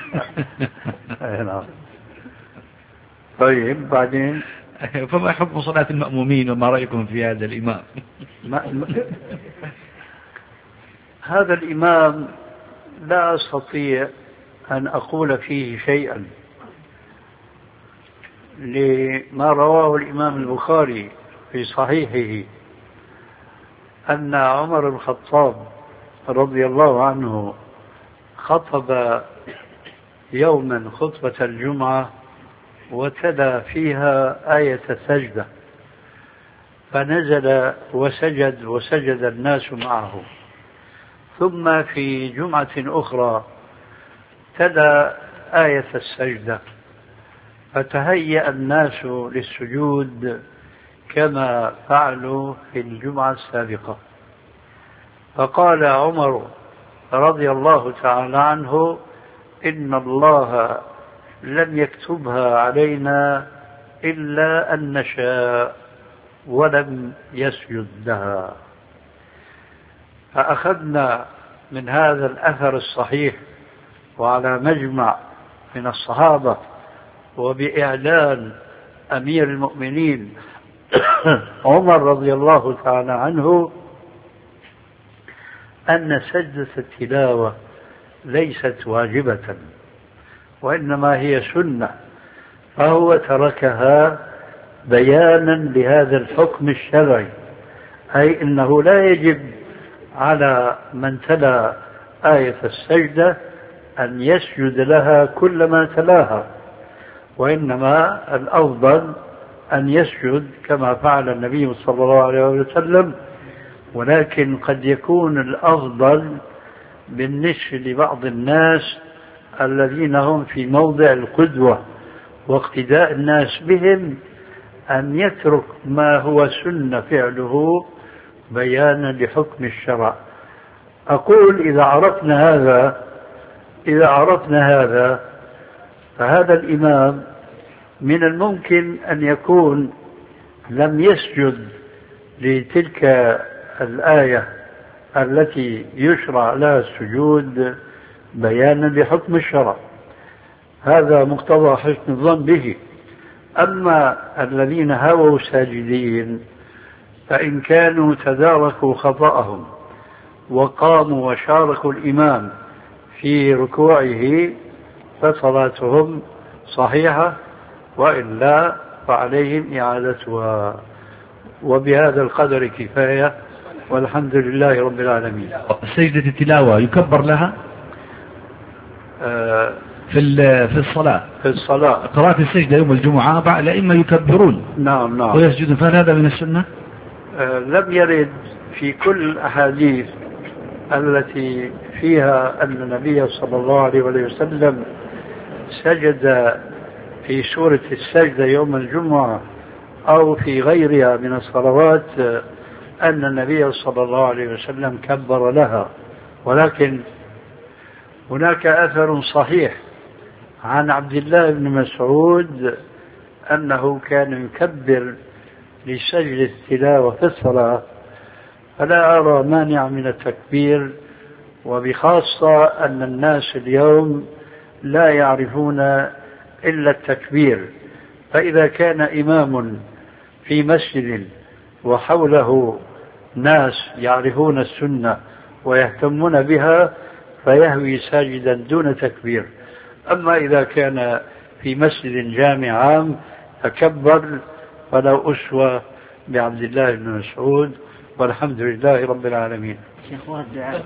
طيب بعدين فما حكم صلاة المأمومين وما رأيكم في هذا الإمام؟ هذا الإمام لا أستطيع أن أقول فيه شيئا لما رواه الإمام البخاري في صحيحه أن عمر بن الخطاب رضي الله عنه خطب يوما خطبة الجمعة وتلا فيها آية السجدة، فنزل وسجد وسجد الناس معه. ثم في جمعة أخرى تلا آية السجدة، فتهيأ الناس للسجود كما فعلوا في الجمعة السابقة. فقال عمر رضي الله تعالى عنه إن الله لم يكتبها علينا إلا أن نشاء ولم يسجد لها. فأخذنا من هذا الأثر الصحيح وعلى مجمع من الصحابة وبإعلان أمير المؤمنين عمر رضي الله تعالى عنه أن سجدة التلاوة ليست واجبة وإنما هي سنة، فهو تركها بيانا لهذا الحكم الشرعي، أي أنه لا يجب على من تلا آية السجدة أن يسجد لها كلما تلاها، وإنما الأفضل أن يسجد كما فعل النبي صلى الله عليه وسلم. ولكن قد يكون الأفضل بالنسبة لبعض الناس الذين هم في موضع القدوة واقتداء الناس بهم أن يترك ما هو سنة فعله بيانا لحكم الشرع. أقول إذا عرفنا هذا إذا عرفنا هذا فهذا الإمام من الممكن أن يكون لم يسجد لتلك الآية التي يشرع لها السجود بيانا لحكم الشرع، هذا مقتضى حسن الظن به. أما الذين هووا ساجدين فإن كانوا تداركوا خطأهم وقاموا وشاركوا الإمام في ركوعه فصلاتهم صحيحة، وإلا فعليهم إعادتها. وبهذا القدر كفاية، والحمد لله رب العالمين. سجدة التلاوة يكبر لها آه في في الصلاة في الصلاة قراءة السجدة يوم الجمعة الأئمة يكبرون نعم نعم ويسجدون، فهل هذا من السنة؟ آه لم يرد في كل الأحاديث التي فيها أن النبي صلى الله عليه وسلم سجد في سورة السجدة يوم الجمعة أو في غيرها من الصلوات أن النبي صلى الله عليه وسلم كبر لها، ولكن هناك أثر صحيح عن عبد الله بن مسعود أنه كان يكبر لسجد التلاوة في الصلاة، فلا أرى مانع من التكبير، وبخاصة أن الناس اليوم لا يعرفون إلا التكبير. فإذا كان إمام في مسجد وحوله ناس يعرفون السنة ويهتمون بها فيهوي ساجدا دون تكبير. أما إذا كان في مسجد جامع عام فكبر، فلو أسوة بعبد الله بن مسعود، والحمد لله رب العالمين. شيخ والدعاء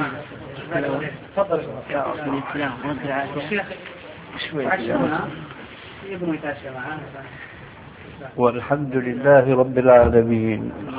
تفضل السلام والدعاء والحمد لله رب العالمين.